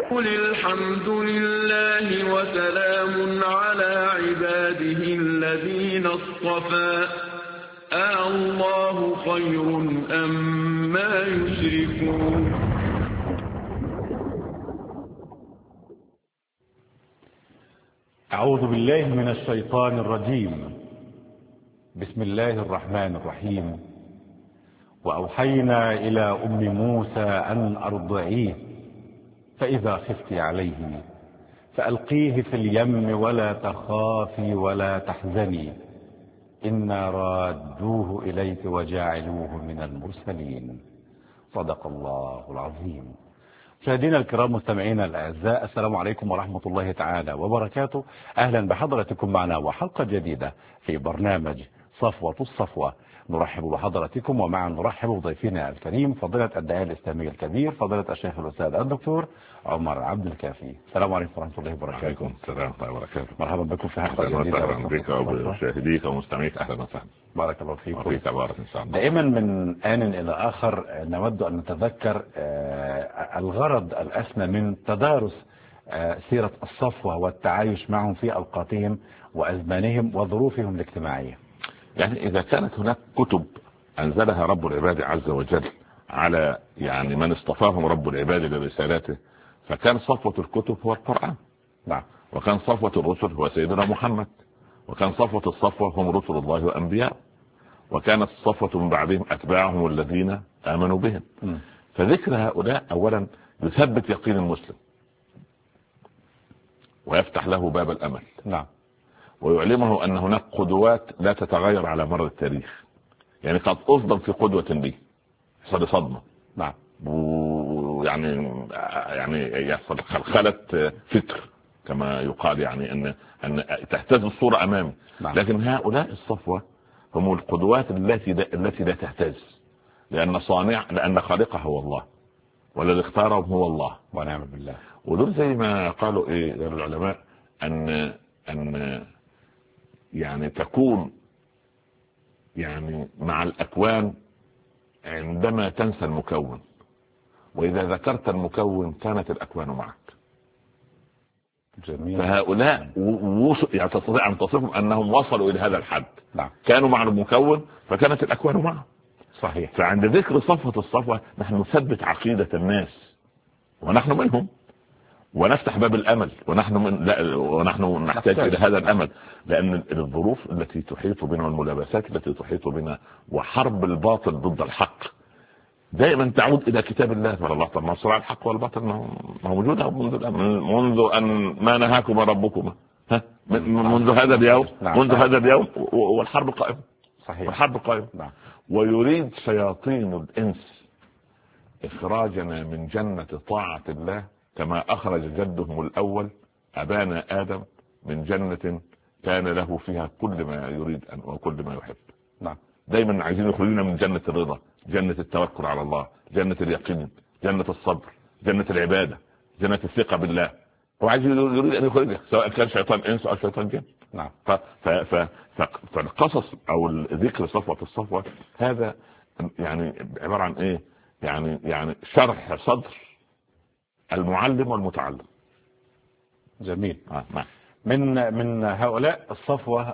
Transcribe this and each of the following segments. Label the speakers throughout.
Speaker 1: قل الحمد لله وسلام على عباده الذين اصطفى الله خير أما يشركون.
Speaker 2: أعوذ بالله من الشيطان الرجيم. بسم الله الرحمن الرحيم. وأوحينا إلى أم موسى أن أرضعيه فإذا خفت عليه فألقيه في اليم ولا تخافي ولا تحزني إنا رادوه إليك وجاعلوه من المرسلين. صدق الله العظيم. مشاهدينا الكرام مستمعينا الأعزاء، السلام عليكم ورحمة الله تعالى وبركاته. أهلا بحضرتكم معنا وحلقة جديدة في برنامج صفوة الصفوة. نرحب بحضرتكم ومعا نرحب بضيفنا الكريم فضيلة الداعية الإسلامي الكبير فضيلة الشيخ الأستاذ الدكتور عمر عبد الكافي. السلام عليكم ورحمة الله وبركاته.
Speaker 3: وعليكم السلام ورحمة الله وبركاته.
Speaker 2: مرحبا بكم في حلقة جديدة.
Speaker 3: أهلا بك وبمشاهديك ومستمعيك، أهلا وسهلا.
Speaker 2: بارك الله فيكم.
Speaker 3: وفيك بارك إن شاء الله.
Speaker 2: دائما من آن إلى آخر نود أن نتذكر الغرض الأسمى من تدارس سيرة الصفوة والتعايش معهم في أوقاتهم وأزمانهم وظروفهم الاجتماعية.
Speaker 3: يعني إذا كانت هناك كتب أنزلها رب العباد عز وجل على من اصطفاهم رب العباد لرسالاته، فكان صفوة الكتب هو القرآن.
Speaker 2: نعم.
Speaker 3: وكان صفوة الرسل هو سيدنا محمد، وكان صفوة الصفوة هم رسل الله وأنبياء، وكانت الصفوة من بعدهم أتباعهم الذين آمنوا بهم. فذكر هؤلاء أولا يثبت يقين المسلم ويفتح له باب الأمل.
Speaker 2: نعم.
Speaker 3: ويعلمه أن هناك قدوات لا تتغير على مر التاريخ. يعني قد أصدم في قدوة لي يحصل صدمة.
Speaker 2: نعم.
Speaker 3: يعني يحصل خلخلة فكر كما يقال، أن تهتز الصورة أمامي.
Speaker 2: نعم.
Speaker 3: لكن هؤلاء الصفوة هم القدوات التي لا تهتز، لأن خالقها هو الله والذي اختارهم هو الله
Speaker 2: ونعم بالله.
Speaker 3: ودول زي ما قالوا العلماء أن تكون مع الأكوان عندما تنسى المكون، وإذا ذكرت المكون كانت الأكوان معك.
Speaker 2: جميل.
Speaker 3: فهؤلاء تستطيع أن تصفهم أنهم وصلوا إلى هذا الحد.
Speaker 2: نعم.
Speaker 3: كانوا مع المكون فكانت الأكوان معهم.
Speaker 2: صحيح.
Speaker 3: فعند ذكر صفوة الصفوة نحن نثبت عقيدة الناس ونحن منهم، ونفتح باب الأمل ونحن نحتاج إلى هذا الأمل، لأن الظروف التي تحيط بنا والملابسات التي تحيط بنا وحرب الباطل ضد الحق دائما تعود إلى كتاب الله. فالله صراع الحق والباطل موجودة منذ أن ما نهاكم ربكما منذ هذا اليوم والحرب قائمة.
Speaker 2: صحيح.
Speaker 3: والحرب قائمة.
Speaker 2: نعم.
Speaker 3: ويريد شياطين الإنس إخراجنا من جنة طاعة الله كما أخرج جدهم الأول أبانا آدم من جنة كان له فيها كل ما يريد وكل ما يحب.
Speaker 2: نعم.
Speaker 3: دايما عايزين يخرجنا من جنة الرضا، جنة التوكل على الله، جنة اليقين، جنة الصبر، جنة العبادة، جنة الثقة بالله. هو عايز يريد أن يخرجك سواء كان شيطان إنس أو شيطان جن.
Speaker 2: نعم.
Speaker 3: فالقصص أو ذكر صفوة الصفوة هذا عبارة عن إيه؟ شرح صدر المعلم والمتعلم.
Speaker 2: جميل.
Speaker 3: نعم.
Speaker 2: من هؤلاء الصفوة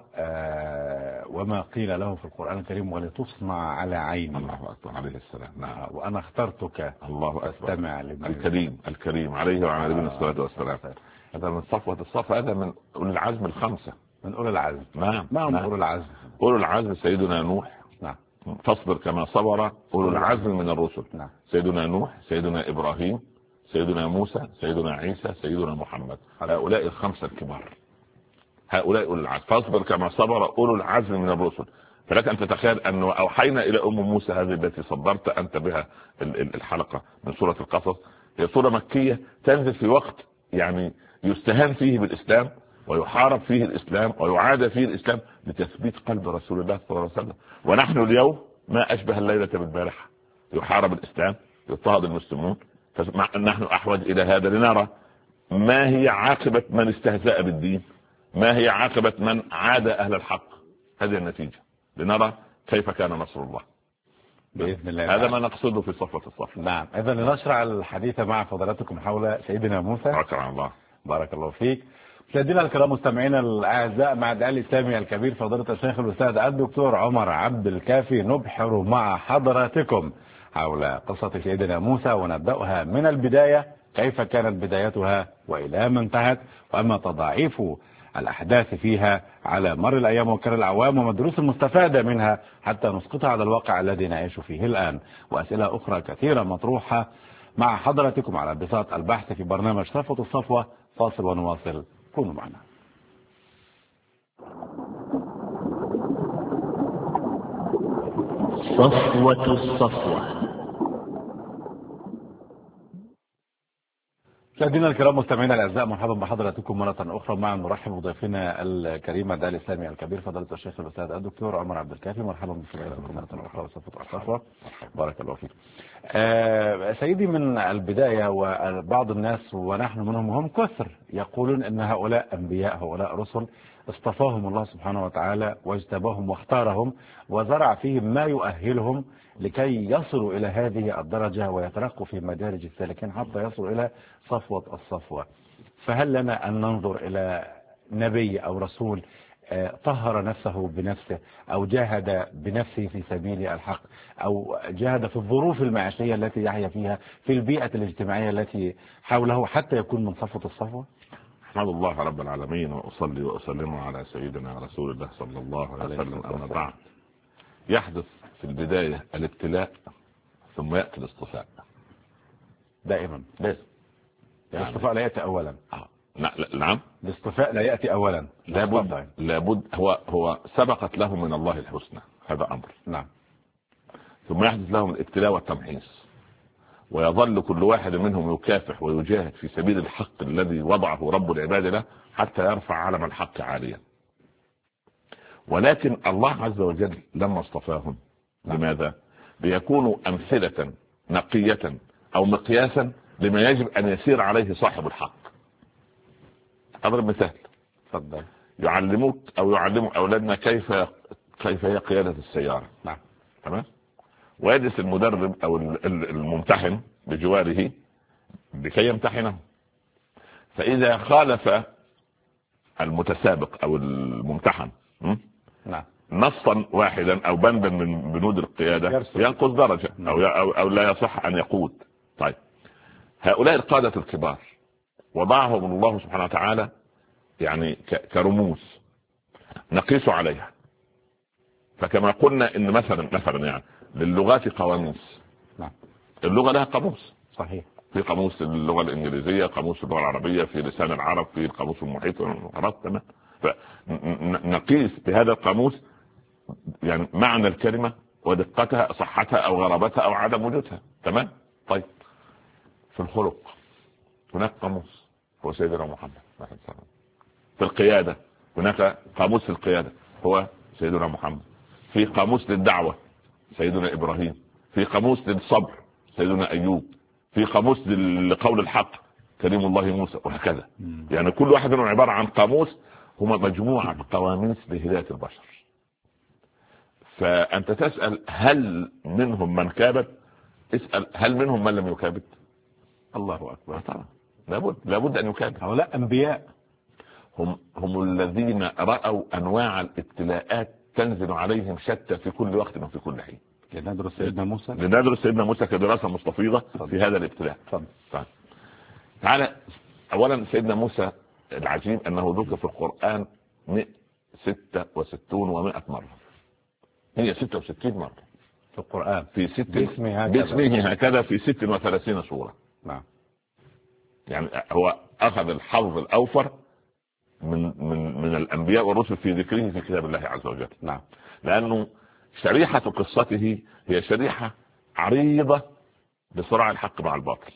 Speaker 2: وما قيل له في القرآن الكريم ولتصنع على عيني.
Speaker 3: الله أكبر عليه السلام. نعم.
Speaker 2: وأنا اخترتك
Speaker 3: الله
Speaker 2: فاستمع
Speaker 3: الكريم عليه وعلى نبينا الصلاة والسلام. هذا من صفوة الصفوة، هذا من أولي العزم الخمسة.
Speaker 2: من أولي العزم.
Speaker 3: نعم.
Speaker 2: ما هم أولي العزم؟
Speaker 3: أولي العزم سيدنا نوح.
Speaker 2: نعم.
Speaker 3: فاصبر كما صبر أولو العزم من الرسل.
Speaker 2: نعم.
Speaker 3: سيدنا نوح، سيدنا إبراهيم، سيدنا موسى، سيدنا عيسى، سيدنا محمد. هؤلاء الخمسة الكبار، هؤلاء أولو العزم. فاصبر كما صبر أولو العزم من الرسل. فلك أن تتخيل أن أوحينا إلى أم موسى هذه التي صدرت أنت بها الحلقة من سورة القصص. هي سورة مكية تنزل في وقت يستهان فيه بالإسلام ويحارب فيه الإسلام ويعاد فيه الإسلام لتثبيت قلب رسول الله صلى الله عليه وسلم. ونحن اليوم ما أشبه الليلة بالبارحة، يحارب الإسلام، يضطهد المسلمون. فنحن أحوج إلى هذا لنرى ما هي عاقبة من استهزأ بالدين، ما هي عاقبة من عاد أهل الحق. هذه النتيجة، لنرى كيف كان نصر الله.
Speaker 2: بإذن الله.
Speaker 3: هذا ما نقصده في صفوة الصف.
Speaker 2: نعم. إذا لنشرع الحديث مع فضلاتكم حول سيدنا موسى.
Speaker 3: شكرا الله.
Speaker 2: بارك الله فيك. مشاهدينا الكرام مستمعينا الأعزاء، مع الداعي الإسلامي الكبير فضيلة الشيخ الأستاذ الدكتور عمر عبد الكافي نبحر مع حضراتكم حول قصة سيدنا موسى، ونبدأها من البداية، كيف كانت بدايتها وإلى ما انتهت، وأما تضاعيف الأحداث فيها على مر الأيام وكر الأعوام، وما الدروس المستفادة منها حتى نسقطها على الواقع الذي نعيش فيه الآن، وأسئلة أخرى كثيرة مطروحة مع حضراتكم على بساط البحث في برنامج صفوة الصفوة. فاصل ونواصل، كونوا معنا.
Speaker 4: صفوة الصفوة.
Speaker 2: مشاهدينا الكرام مستمعينا الاعزاء، مرحبا بحضراتكم مره اخرى. مع نرحب بضيفنا الكريم الداعي الاسلامي الكبير فضيله الشيخ الاستاذ الدكتور عمر عبد الكافي. مرحبا بفضيلتكم مره اخرى وصفوة الصفوة. بارك الله فيك. سيدي، من البدايه، وبعض الناس ونحن منهم وهم كثر يقولون ان هؤلاء انبياء، هؤلاء رسل اصطفاهم الله سبحانه وتعالى واجتباهم واختارهم وزرع فيهم ما يؤهلهم لكي يصلوا إلى هذه الدرجة ويترقوا في مدارج السالكين حتى يصلوا إلى صفوة الصفوة. فهل لنا أن ننظر إلى نبي أو رسول طهر نفسه بنفسه، أو جاهد بنفسه في سبيل الحق، أو جاهد في الظروف المعيشية التي يحيا فيها، في البيئة الاجتماعية التي حوله، حتى يكون من صفوة الصفوة؟
Speaker 3: أحمد الله رب العالمين، وأصلي وأسلم على سيدنا رسول الله صلى الله عليه وسلم. أما بعد، يحدث في البداية الابتلاء ثم يأتي الاصطفاء
Speaker 2: دائما.
Speaker 3: لازم
Speaker 2: الاصطفاء لا يأتي أولا.
Speaker 3: نعم،
Speaker 2: الاصطفاء لا يأتي أولا.
Speaker 3: لابد هو سبقت له من الله الحسنى، هذا أمر.
Speaker 2: نعم.
Speaker 3: ثم يحدث لهم الابتلاء والتمحيص، ويظل كل واحد منهم يكافح ويجاهد في سبيل الحق الذي وضعه رب العباد له حتى يرفع علم الحق عاليا. ولكن الله عز وجل لما اصطفاهم، لماذا؟ ليكونوا أمثلة نقية أو مقياسا لما يجب أن يسير عليه صاحب الحق. أضرب مثال.
Speaker 2: تفضل.
Speaker 3: يعلموا أولادنا كيف هي قيادة السيارة.
Speaker 2: نعم.
Speaker 3: تمام. ويجلس المدرب أو الممتحن بجواره لكي يمتحنه، فإذا خالف المتسابق أو الممتحن نصا واحدا أو بندا من بنود القيادة ينقص درجة أو لا يصح أن يقود. طيب، هؤلاء القادة الكبار وضعهم الله سبحانه وتعالى يعني كرموز نقيس عليها. فكما قلنا إن مثلا يعني للغات قواميس. اللغة لها قاموس.
Speaker 2: صحيح.
Speaker 3: في قاموس اللغة الإنجليزية، قاموس اللغة العربية، في لسان العرب، في القاموس المحيط والعرب. تمام. فنقيس بهذا القاموس يعني معنى الكلمة ودقتها، صحتها أو غرابتها أو عدم وجودها. تمام. طيب، في الخلق هناك قاموس هو سيدنا محمد. في القيادة هناك قاموس في القيادة هو سيدنا محمد. في قاموس للدعوة سيدنا إبراهيم. في قاموس للصبر سيدنا أيوب. في قاموس لقول الحق كريم الله موسى، وهكذا. يعني كل واحد منهم عبارة عن قاموس، هما مجموعة قواميس لهداية البشر. فأنت تسأل هل منهم من كابت؟ اسأل هل منهم من لم يكابت؟
Speaker 2: الله أكبر.
Speaker 3: طبعا لابد أن يكابت.
Speaker 2: هؤلاء أنبياء،
Speaker 3: هم الذين رأوا أنواع الابتلاءات تنزل عليهم شتى في كل وقت وفي كل حين.
Speaker 2: لندرس سيدنا
Speaker 3: موسى كدراسة مستفيضة في هذا الابتلاء. طيب. تعالى أولا، سيدنا موسى العجيب أنه ذكر في القرآن 166 و100 مرة. هي 66 مرة
Speaker 2: في القرآن
Speaker 3: في باسمه هكذا في 36 سورة.
Speaker 2: نعم.
Speaker 3: يعني هو أخذ الحظ الأوفر من الأنبياء والرسل في ذكره في كتاب الله عز وجل.
Speaker 2: نعم.
Speaker 3: لأنه شريحة قصته هي شريحة عريضة لصراع الحق مع الباطل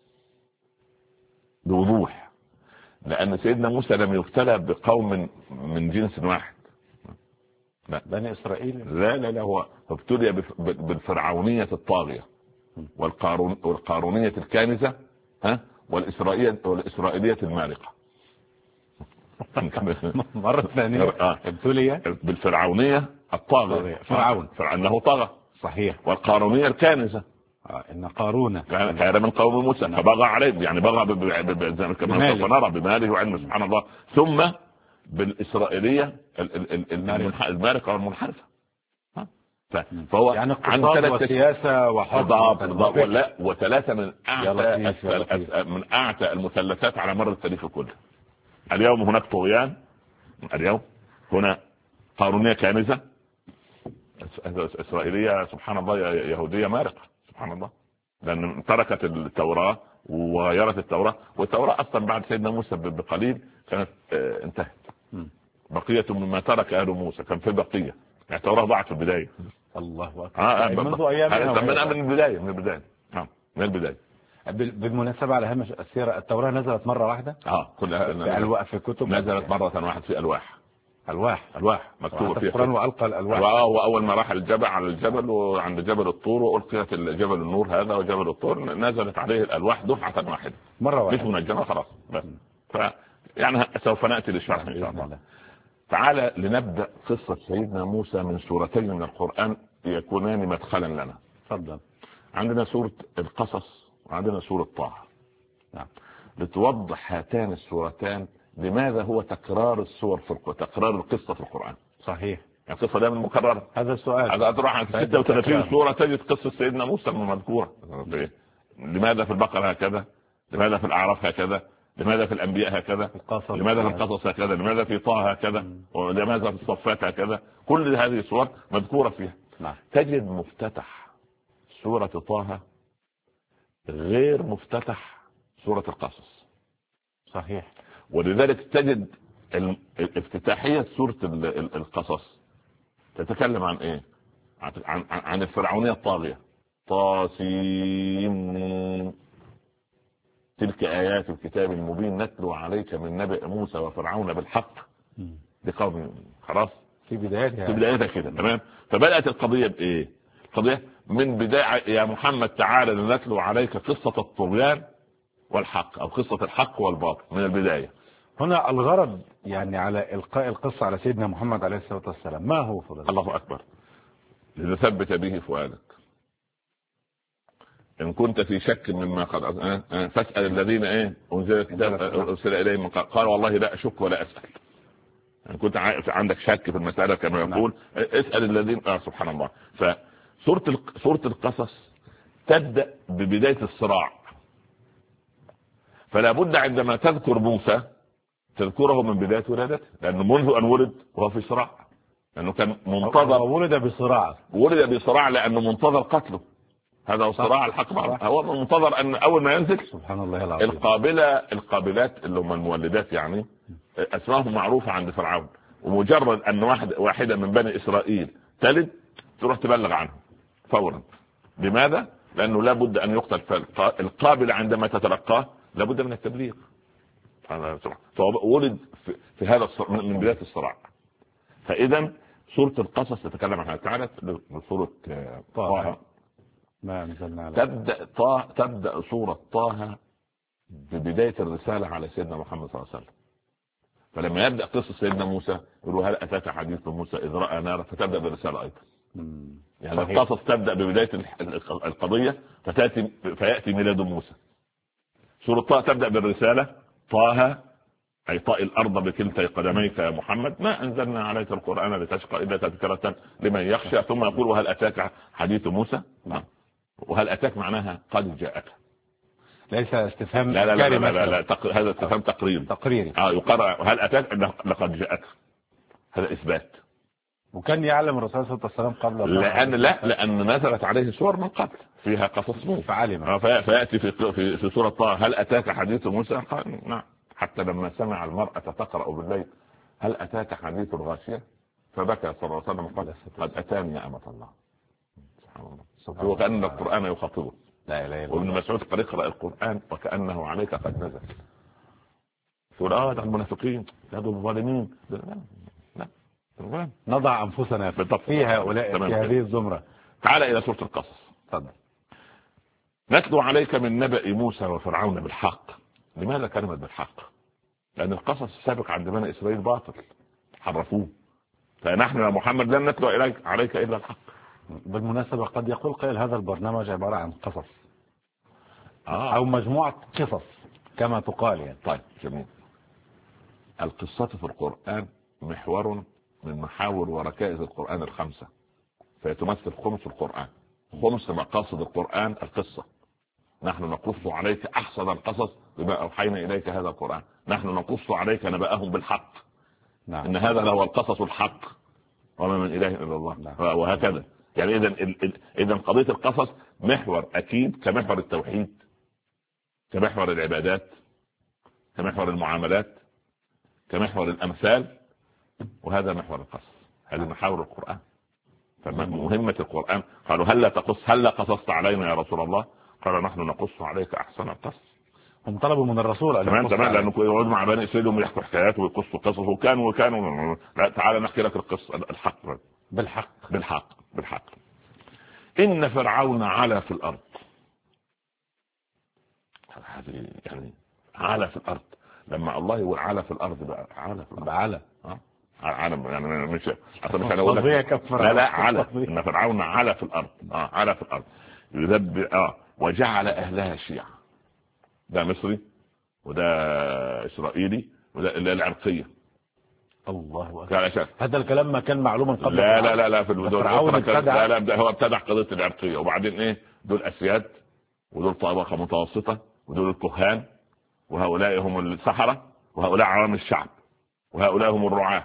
Speaker 3: بوضوح. لأن سيدنا موسى لم يبتلى بقوم من جنس واحد.
Speaker 2: لا. بني إسرائيل.
Speaker 3: لا هو ابتلي بالفرعونية الطاغية والقارونية الكانزة، والإسرائيلية المارقة.
Speaker 2: مرة ثانية ابتلي
Speaker 3: بالفرعونية الطاغية.
Speaker 2: فرعون
Speaker 3: أنه طغى
Speaker 2: صحيح.
Speaker 3: والقارونية الكانزة.
Speaker 2: إن قارون
Speaker 3: كان من قوم موسى فبغى عليه، يعني بغى كما سوف نرى بماله وعلمه سبحان الله. ثم بالإسرائيلية المارقة والمنحرفة. فهو
Speaker 2: يعني اقتصاد وسياسة وحضر
Speaker 3: لا وثلاثة من أعتى المثلثات على مر التاريخ كله. اليوم هناك طغيان، اليوم هنا قارونية كانزة، إسرائيلية سبحان الله يهودية مارقة سبحان الله، لأن تركت التوراة وغيرت التوراة، والتوراة أصلا بعد سيدنا موسى بقليل كانت انتهت. بقية مما ترك أهل موسى كان في بقية، يعني التوراة ضاعت في البداية.
Speaker 2: الله أكبر. منذ أيام
Speaker 3: من البداية.
Speaker 2: بالمناسبة على هامش السيرة، التوراة نزلت مرة واحدة
Speaker 3: كلها
Speaker 2: في كتب
Speaker 3: نزلت مرة واحدة في ألواح مكتوبة فيها
Speaker 2: القرآن، وألقى الألواح.
Speaker 3: وأول ما راح الجبل على الجبل وعند جبل الطور وألقيت جبل النور هذا وجبل الطور، نزلت عليه الألواح دفعة واحدة
Speaker 2: مرة واحدة،
Speaker 3: مش منجمة خلاص. يعني سوف نأتي للشرح إن شاء الله. تعالى لنبدأ قصة سيدنا موسى من سورتين من القرآن يكونان مدخلا لنا.
Speaker 2: تفضل.
Speaker 3: عندنا سورة القصص وعندنا سورة طه.
Speaker 2: نعم.
Speaker 3: لتوضح هاتان السورتان لماذا هو تكرار السور تكرار القصة في القرآن.
Speaker 2: صحيح.
Speaker 3: يعني القصة دائما مكررة.
Speaker 2: هذا السؤال.
Speaker 3: هذا تروح عن 36 سورة تجد قصة سيدنا موسى مذكورة. لماذا في البقرة هكذا؟ لماذا في الأعراف هكذا؟ لماذا في الأنبياء هكذا؟ لماذا في القصص هكذا؟ لماذا في طه هكذا؟ ولماذا في الصفات هكذا؟ كل هذه السور مذكورة فيها.
Speaker 2: نعم.
Speaker 3: تجد مفتتح سورة طه غير مفتتح سورة القصص.
Speaker 2: صحيح.
Speaker 3: ولذلك تجد افتتاحية سورة القصص تتكلم عن ايه؟ عن الفرعونية الطاغية. طاسين تلك آيات الكتاب المبين نتلو عليك من نبأ موسى وفرعون بالحق لقوم. خلاص
Speaker 2: في بدايتها
Speaker 3: كده تمام. فبدأت القضية بإيه؟ القضية من بداية يا محمد تعالى نتلو عليك قصة الطغيان والحق، أو قصة الحق والباطل من البداية.
Speaker 2: هنا الغرض يعني على إلقاء القصة على سيدنا محمد عليه الصلاة والسلام ما هو فضل؟
Speaker 3: الله أكبر. لنثبت به فؤادك. إن كنت في شك مما قد فاسأل الذين أنزل الكتاب أرسل إليهم قال والله لا أشك ولا أسأل. إن كنت عندك شك في المسألة كما يقول اسأل الذين سبحان الله. فسورة القصص تبدأ ببداية الصراع. فلا بد عندما تذكر موسى تذكره من بداية ولادته، لأنه منذ أن ولد وهو في صراع، لأنه كان منتظر.
Speaker 2: ولد
Speaker 3: بصراع لأنه منتظر قتله. هذا هو صراع الحق معه. هو منتظر أن أول ما ينزل
Speaker 2: سبحان الله العظيم
Speaker 3: القابلات اللي هم المولدات يعني أسمائهم معروفة عند فرعون، ومجرد أن واحدة من بني إسرائيل تلد تروح تبلغ عنه فورا. لماذا؟ لأنه لا بد أن يقتل. القابلة عندما تتلقاه لا بد من التبليغ. فولد في هذا من بداية الصراع. فإذا سورة القصص تتكلم عنها. تعالى سورة طه
Speaker 2: ما نزلنا على
Speaker 3: تبدأ سورة طه ببداية الرسالة على سيدنا محمد صلى الله عليه وسلم. فلما يبدأ قصة سيدنا موسى يقول هل أتاك حديث موسى إذ رأى نارا، فتبدأ بالرسالة أيضا. يعني القصص تبدأ ببداية القضية فيأتي ميلاد موسى. سورة طه تبدأ بالرسالة. طه أي طاء الأرض بكلتي قدميك يا محمد ما أنزلنا عليك القرآن لتشقى إلا تذكرة لمن يخشى. ثم يقول وهل أتاك حديث موسى. وهل أتاك معناها قد جاءك،
Speaker 2: ليس استفهام.
Speaker 3: لا هذا استفهام تقريري. يقرأ هل أتاك لقد جاءك، هذا إثبات.
Speaker 2: وكان يعلم الرسول صلى الله عليه وسلم قبل
Speaker 3: لأن نزلت عليه سور من قبل فيها قصص موسى
Speaker 2: فعلم.
Speaker 3: فيأتي في سورة طه هل أتاك حديث موسى قال نعم. حتى لما سمع المرأة تقرأ بالليل هل أتاك حديث الغاشية فبكى صلى الله عليه وسلم قال قد أتاني يا أمة الله. سبحان الله. هو كأن القرآن يخاطبه. وابن مسعود قد يقرأ القرآن وكأنه عليك قد نزل. يقول ده المنافقين، ده الظالمين. لا
Speaker 2: نضع أنفسنا في هؤلاء في هذه الزمرة.
Speaker 3: تعال إلى سورة القصص.
Speaker 2: تفضل.
Speaker 3: نتلو عليك من نبأ موسى وفرعون بالحق. لماذا كلمة بالحق؟ لأن القصص السابق عند بني إسرائيل باطل حرفوه. فنحن يا محمد لن نتلو عليك إلا الحق.
Speaker 2: بالمناسبة قد يقول قائل هذا البرنامج عبارة عن قصص أو
Speaker 3: أو
Speaker 2: مجموعة قصص كما تقال يعني.
Speaker 3: طيب جميل. القصة في القرآن محور من محاور وركائز القرآن الخمسة، فيتمثل خمس القرآن. خمس مقاصد القرآن القصة. نحن نقص عليك أحسن القصص بما أوحينا إليك هذا القرآن. نحن نقص عليك نبأهم بالحق.
Speaker 2: نعم.
Speaker 3: إن هذا هو القصص الحق وما من إله إلا الله.
Speaker 2: نعم.
Speaker 3: وهكذا يعني إذا قضية القصص محور أكيد كمحور التوحيد، كمحور العبادات، كمحور المعاملات، كمحور الأمثال، وهذا محور القصص. هذه محاور القرآن. فمهمة القرآن قالوا هل قصصت علينا يا رسول الله؟ قال نحن نقص عليك أحسن القصص.
Speaker 2: هم طلبوا من الرسول
Speaker 3: تمام لأنه يقعدوا مع بني إسرائيل ويحكوا حكايات ويقصوا قصص وكانوا لا تعالى نحكي لك القصة الحق بالحق. إن فرعون علا في الأرض. هذه يعني علا في الأرض. لما الله يقول علا في الأرض بقى علا في الأرض. عالم يعني مش انا اقول لك لا على ان فرعون علا في الارض. علا في الارض يذب وجعل اهلها شيعا. ده مصري وده اسرائيلي وده العرقيه.
Speaker 2: الله اكبر. هذا الكلام ما كان معلوما قبل؟
Speaker 3: لا في لا هو ابتدع قضيه العرقيه. وبعدين ايه؟ دول اسياد ودول طبقه متوسطه ودول الكهان وهؤلاء هم السحره وهؤلاء عوام الشعب وهؤلاء هم الرعاة.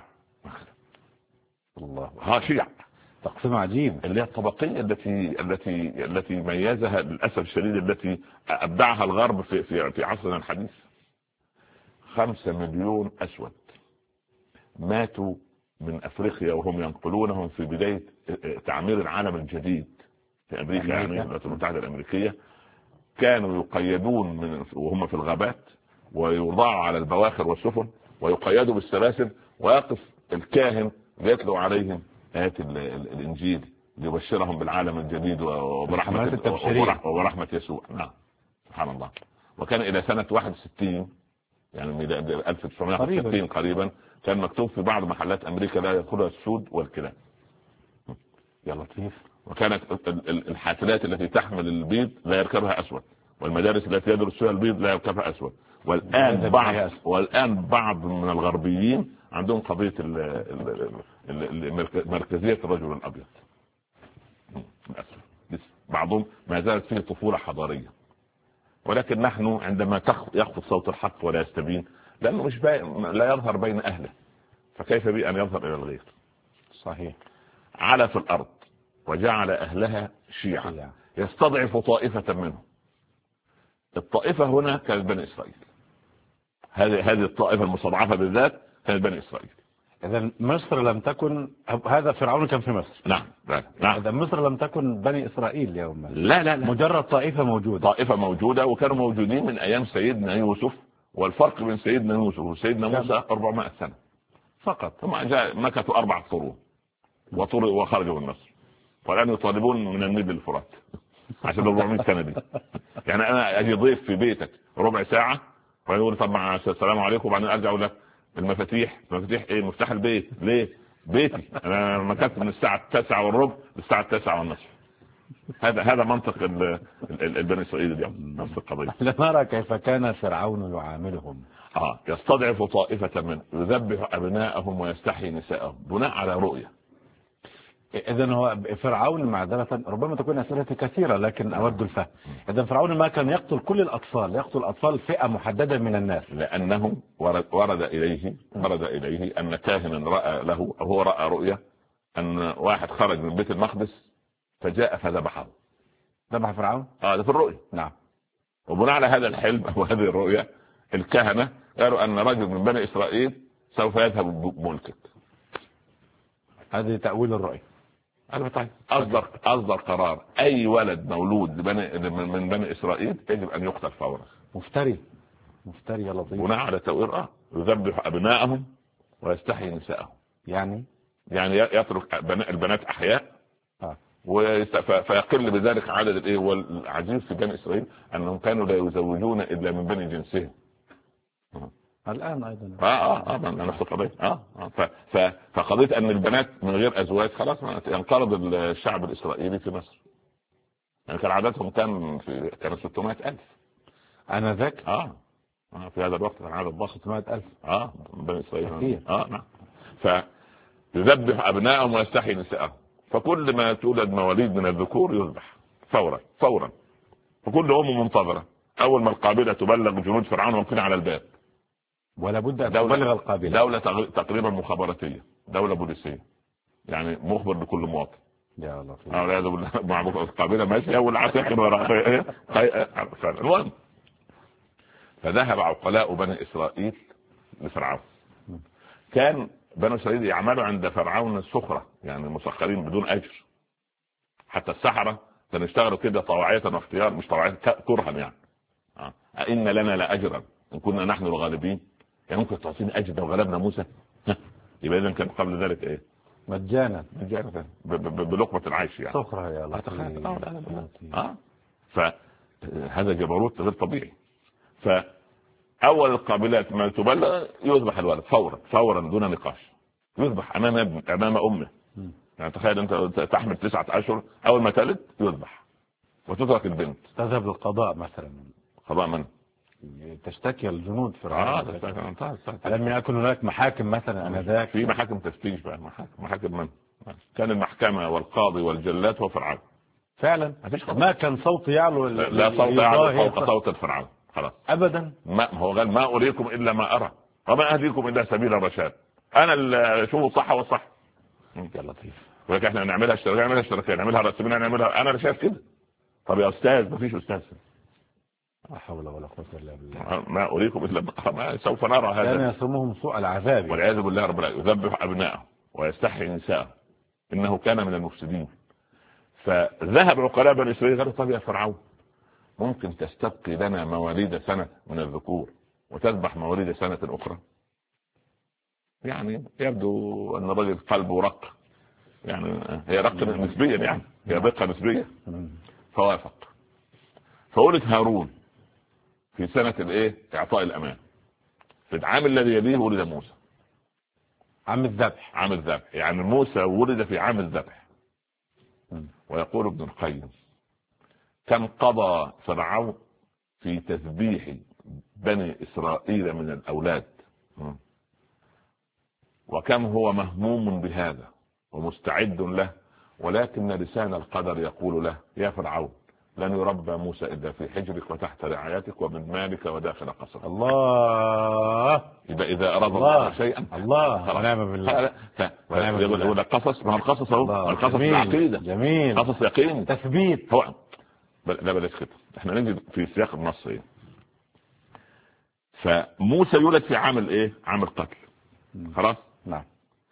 Speaker 2: الله
Speaker 3: شيع.
Speaker 2: تقسيم عجيب.
Speaker 3: اللي هي الطبقية التي ميزها للأسف الشديد، التي أبدعها الغرب في عصرنا الحديث. 5 مليون أسود ماتوا من أفريقيا وهم ينقلونهم في بداية تعمير العالم الجديد في أمريكا. يعني الولايات المتحدة الأمريكية كانوا يقيدون وهم في الغابات ويوضعوا على البواخر والسفن ويقيدوا بالسلاسل، ويقف الكاهن يتلو عليهم آيات الإنجيل ليبشرهم بالعالم الجديد وبرحمة يسوع. نعم سبحان الله. وكان إلى سنة 61 يعني 1960 قريبا كان مكتوب في بعض محلات أمريكا لا يأكلها السود والكلاب.
Speaker 2: يا لطيف.
Speaker 3: وكانت الحافلات التي تحمل البيض لا يركبها أسود، والمدارس التي يدرس فيها البيض لا يركبها أسود. والآن بعض من الغربيين عندهم قضية مركزية الرجل الأبيض. بعضهم ما زالت فيه طفولة حضارية. ولكن نحن عندما يخفض صوت الحق ولا يستبين، لأنه مش لا يظهر بين أهله، فكيف بي أن يظهر إلى الغير؟
Speaker 2: صحيح.
Speaker 3: على في الأرض وجعل أهلها شيعا يستضعف طائفة منهم. الطائفة هنا كانت بني إسرائيل. هذه الطائفة المستضعفة بالذات كانت بني إسرائيل.
Speaker 2: إذا مصر لم تكن، هذا فرعون كان في مصر.
Speaker 3: نعم.
Speaker 2: إذا مصر لم تكن بني إسرائيل يوما.
Speaker 3: لا
Speaker 2: مجرد طائفة موجودة
Speaker 3: وكانوا موجودين من أيام سيدنا يوسف. والفرق بين سيدنا يوسف وسيدنا موسى 400 سنة فقط. ثم مكثوا 4 قرون وخرجوا من مصر، والآن يطالبون من النيل الفرات عشان 400 سنة دي. يعني أنا أجي ضيف في بيتك ربع ساعة ويقول طب مع السلام عليكم، وبعدين أرجع أقول لك المفاتيح إيه؟ مفتاح البيت ليه؟ بيتي أنا مكثت من الساعة 9:15 للساعة 9:30. هذا منطق البني إسرائيل اليوم. نفس القضية.
Speaker 2: لنرى كيف كان فرعون يعاملهم.
Speaker 3: يستضعف طائفة من يذبح أبناءهم ويستحيي نساءهم بناء على رؤية.
Speaker 2: إذن هو فرعون معذرة ربما تكون أسئلتي كثيرة لكن أود الفهم. إذن فرعون ما كان يقتل كل الأطفال، يقتل أطفال فئة محددة من الناس،
Speaker 3: لأنه ورد إليه أن كاهنا رأى له، هو رأى رؤية أن واحد خرج من بيت المقدس فجاء فذبحه.
Speaker 2: ذبح فرعون؟
Speaker 3: ده في الرؤية.
Speaker 2: نعم.
Speaker 3: وبناء على هذا الحلم وهذه الرؤية الكهنة قالوا أن رجل من بني إسرائيل سوف يذهب بملكك.
Speaker 2: هذه تأويل الرؤية.
Speaker 3: طيب أصدر قرار أي ولد مولود من بني إسرائيل يجب أن يقتل فورا.
Speaker 2: مفتري يا لطيف.
Speaker 3: بناء على تأويل يذبح أبنائهم ويستحيي نساءهم.
Speaker 2: يعني
Speaker 3: يترك البنات أحياء فيقل بذلك عدد الايه. والعجيب في بني اسرائيل انهم كانوا لا يزوجون الا من بني جنسهم.
Speaker 2: الآن أيضا
Speaker 3: نفس القضية. فقضية أن البنات من غير أزواج خلاص ينقرض الشعب الإسرائيلي في مصر. يعني كان عددهم كان 600,000
Speaker 2: أنا ذاك.
Speaker 3: في هذا الوقت كان عدد ضخم
Speaker 2: 600,000
Speaker 3: بني إسرائيل. نعم. فيذبح أبنائهم ويستحيي نساءهم، فكل ما تولد مواليد من الذكور يذبح فورا. فكل أم منتظرة أول ما القابلة تبلغ جنود فرعون واقفين على الباب،
Speaker 2: ولا بد أن تبلغ القابلة.
Speaker 3: دولة تقريبا مخابراتية، دولة بوليسية، يعني مخبر لكل مواطن.
Speaker 2: يا الله.
Speaker 3: مع القابلة ماشية والعساكر وراء. المهم فذهب عقلاء بني إسرائيل لفرعون. كان بني إسرائيل يعملوا عند فرعون السخرة، يعني مسخرين بدون أجر. حتى السحرة كانوا يشتغلوا كده طواعية واختيار، مش طواعية كرها يعني. أئن لنا لأجرا إن كنا نحن الغالبين، يعني ممكن تعطيني أجر لو غلبنا موسى؟ يبقى إذا كان قبل ذلك إيه؟
Speaker 2: مجانا
Speaker 3: بلقمة العيش يعني.
Speaker 2: سخرة يا الله.
Speaker 3: فهذا جبروت غير طبيعي. فأول القابلات ما تبلغ يذبح الولد فورا دون نقاش، يذبح أمام أمه. يعني تخيل أنت تحمل 9 أشهر، أول ما تلد يذبح وتترك البنت.
Speaker 2: تذهب للقضاء مثلا.
Speaker 3: قضاء من؟
Speaker 2: تشتكي الجنود فرعون.
Speaker 3: لم
Speaker 2: يكن هناك محاكم مثلا انذاك؟
Speaker 3: في محاكم تفتيش بقى. محاكم من؟ كان المحكمة والقاضي والجلاد هو فرعون
Speaker 2: فعلا. ما كان صوت يعلو.
Speaker 3: لا صوت يعلو فوق صوت الفرعون خلاص
Speaker 2: ابدا.
Speaker 3: ما هو قال ما اريكم الا ما ارى وما اهديكم الا سبيل الرشاد. انا اللي اشوف الصح والصح.
Speaker 2: يا لطيف.
Speaker 3: ولكن احنا نعملها اشتراكيه نعملها رسميه نعملها. انا شايف كده. طب يا استاذ ما فيش استاذ.
Speaker 2: لا حول ولا قوة الا بالله.
Speaker 3: ما اريكم الا ما سوف نرى هذا.
Speaker 2: كان يصومهم سوء العذاب
Speaker 3: والعياذ بالله رب العالمين. يذبح ابنائه ويستحيي نساءه انه كان من المفسدين. فذهب عقلاء بني اسرائيل قالوا طب يا فرعون ممكن تستبقي لنا مواليد سنة من الذكور وتذبح مواليد سنة اخرى؟ يعني يبدو ان الرجل قلبه رق، يعني هي رق نسبيا، يعني هي دقة نسبية. فوافق. فولد هارون في سنة اعطاء الامان. في العام الذي يليه ولد موسى.
Speaker 2: عام الذبح.
Speaker 3: يعني موسى ولد في عام الذبح. ويقول ابن القيم كم قضى فرعون في تذبيح بني إسرائيل من الأولاد، وكم هو مهموم بهذا ومستعد له، ولكن لسان القدر يقول له يا فرعون لن يربى موسى إلا في حجرك وتحت رعايتك ومن مالك وداخل قصرك.
Speaker 2: الله.
Speaker 3: إذا أراد الله شيئا
Speaker 2: الله ونعم بالله.
Speaker 3: يقول قصص، ما القصص هو القصص العقيدة.
Speaker 2: جميل.
Speaker 3: قصص يقين
Speaker 2: تثبيت.
Speaker 3: هو لا بلاش كده، احنا نجي في سياق النص فموسى يولد في عام عام القتل. خلاص.
Speaker 2: نعم.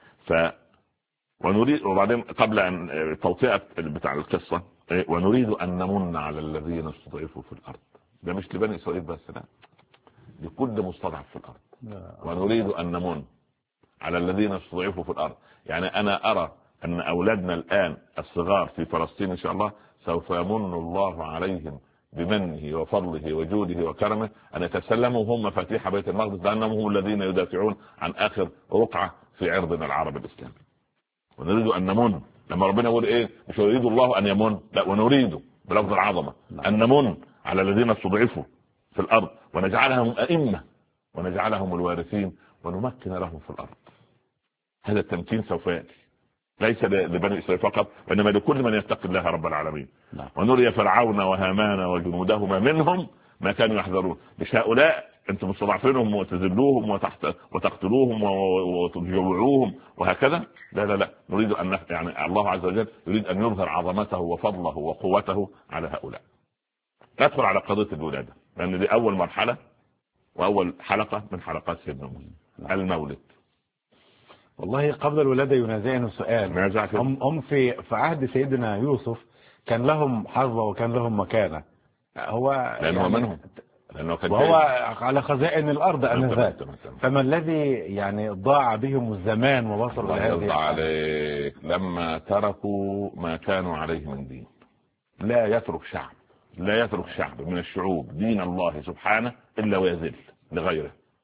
Speaker 3: ونريد وبعدين قبل ان توطئة بتاع القصة ونريد ان نمن على الذين استضعفوا في الارض. ده مش لبني اسرائيل بس، لا لكل مستضعف في الارض. ونريد ان نمن على الذين استضعفوا في الارض. يعني انا ارى ان اولادنا الان الصغار في فلسطين ان شاء الله سوف يمن الله عليهم بمنه وفضله وجوده وكرمه ان يتسلموا هم مفاتيح بيت المقدس، لانهم هم الذين يدافعون عن اخر رقعة في عرضنا العربي الاسلامي. ونريد ان نمن. لما ربنا يقول مش يريد الله ان يمن، لا ونريد بلفظ العظمة ان نمن على الذين استضعفوا في الارض ونجعلهم ائمة ونجعلهم الوارثين ونمكن لهم في الارض. هذا التمكين سوف ياتي ليس لبني اسرائيل فقط، وانما لكل من يتقي الله رب العالمين. ونري فرعون وهامان وجنودهما منهم ما كانوا يحذرون. مش هؤلاء انتم مستضعفينهم وتذلوهم وتقتلوهم وتجوعوهم وهكذا، لا نريد ان يعني الله عز وجل يريد ان يظهر عظمته وفضله وقوته على هؤلاء. ندخل على قضية الولادة، لان دي اول مرحلة واول حلقة من حلقات سيدنا موسى. المولد.
Speaker 2: والله قبل الولادة ينازعنا سؤال. هم في عهد سيدنا يوسف كان لهم حظوة وكان لهم مكانة. هو
Speaker 3: لأنه منهم، لأنه كان
Speaker 2: وهو على خزائن الأرض أنذاك. فما الذي يعني ضاع بهم الزمان ووصلوا لهذه
Speaker 3: عليك لما تركوا ما كانوا عليه من دين. لا يترك شعب من الشعوب دين الله سبحانه إلا ويذل لغيره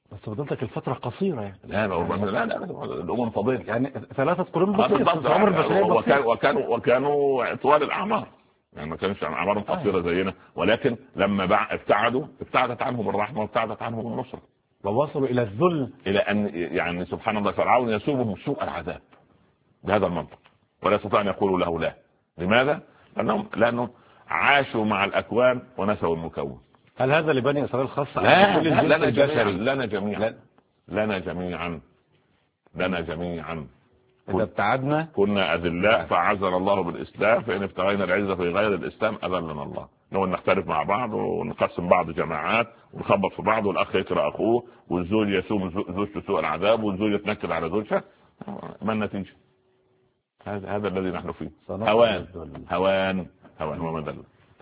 Speaker 2: بس فضلتك الفترة قصيرة يعني.
Speaker 3: لا الأمم طويلة
Speaker 2: يعني 3 قرون بسيطة في عمر البشرية
Speaker 3: وكانوا طوال الأعمار، يعني ما كانش أعمارهم قصيرة زينا، ولكن لما ابتعدت عنهم الرحمة وابتعدت عنهم النصرة،
Speaker 2: ووصلوا إلى الذل،
Speaker 3: إلى أن يعني سبحان الله فرعون يسومهم سوء العذاب بهذا المنطق، ولا يستطيع أن يقولوا له لا. لماذا؟ لأنهم عاشوا مع الأكوان ونسوا المكون.
Speaker 2: هل هذا لبني إسرائيل خاصة؟
Speaker 3: لا، لنا جميعا.
Speaker 2: إذا ابتعدنا
Speaker 3: كنا أذلاء فعزنا الله بالإسلام، فإن ابتغينا العزة في غير الإسلام أذلنا الله. نقول نختلف مع بعض ونقسم بعض جماعات ونخبط في بعض، والأخ يكره أخوه، والزوج يسوم زوجته سوء العذاب، والزوج يتنكد على زوجها. ما النتيجة؟ هذا الذي نحن فيه، هوان ومذلة.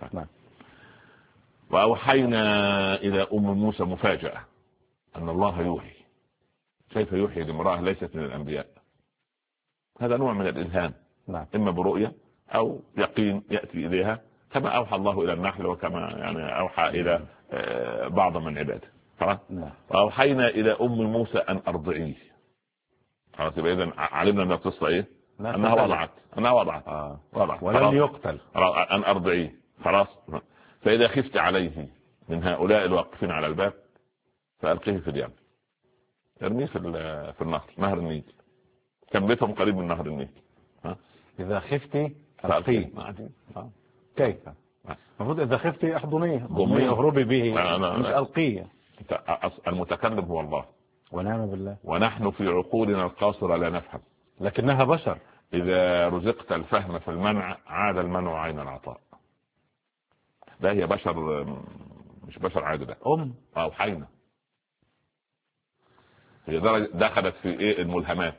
Speaker 3: وأوحينا إلى أم موسى مفاجأة أن الله يوحي. كيف يوحي لامرأة ليست من الأنبياء؟ هذا نوع من الإلهام، إما برؤية أو يقين يأتي إليها، كما أوحى الله إلى النحل، وكما يعني أوحى إلى بعض من عباده. وأوحينا إلى أم موسى أن أرضعيه. خلاص، يبقى إذن علمنا من القصة إيه؟ أنها وضعت
Speaker 2: ولم يقتل.
Speaker 3: أن أرضعيه، خلاص. فإذا خفت عليه من هؤلاء الواقفين على الباب فألقيه في اليم، ارميه في النهر، نهر النيل. كان بيتهم قريب من نهر النيل.
Speaker 2: إذا خفتي ألقيه. كيف؟ المفروض إذا خفتي احضنيه، اهربي به، مش ألقيه.
Speaker 3: المتكلم هو الله،
Speaker 2: ونعم بالله.
Speaker 3: ونحن في عقولنا القاصرة لا نفهم،
Speaker 2: لكنها بشر.
Speaker 3: إذا رزقت الفهم في المنع عاد المنع عين العطاء. لا، هي بشر، مش بشر عادي، ده أوحينا. هي دخلت في إيه؟ الملهمات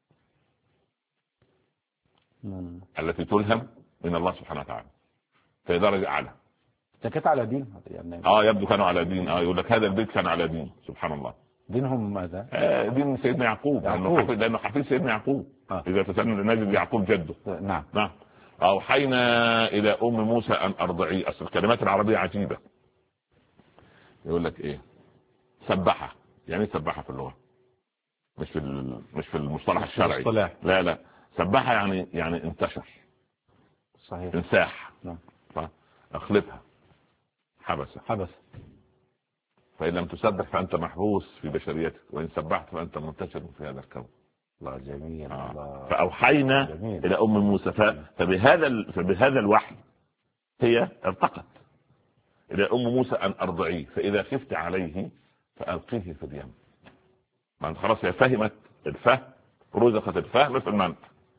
Speaker 3: التي تلهم من الله سبحانه وتعالى، في درجة أعلى.
Speaker 2: كانت على دين يعني.
Speaker 3: يبدو كانوا على دين. يقول لك هذا البيت كان على دين. سبحان الله.
Speaker 2: دينهم ماذا؟
Speaker 3: دين سيدنا يعقوب. لأنه حفيد سيدنا يعقوب. إذا تسمى نجد يعقوب جده.
Speaker 2: نعم.
Speaker 3: أوحينا إلى أم موسى أن أرضعيه. أصل الكلمات العربية عجيبة. يقول لك إيه؟ سبحة. يعني سبحة في اللغة، مش في المصطلح الشرعي. لا، سبحة يعني انتشر.
Speaker 2: صحيح.
Speaker 3: انساح.
Speaker 2: نعم.
Speaker 3: اخلفها. حبس. فإن لم تسبح فأنت محبوس في بشريتك، وإن سبحت فأنت منتشر في هذا الكون.
Speaker 2: الله جميل.
Speaker 3: فأوحينا إلى أم موسى. فبهذا الوحي هي ارتقت إلى أم موسى أن أرضعيه، فإذا خفت عليه فألقيه في اليم. ما خلاص هي فهمت الفهم، رزقت الفهم في المنطق.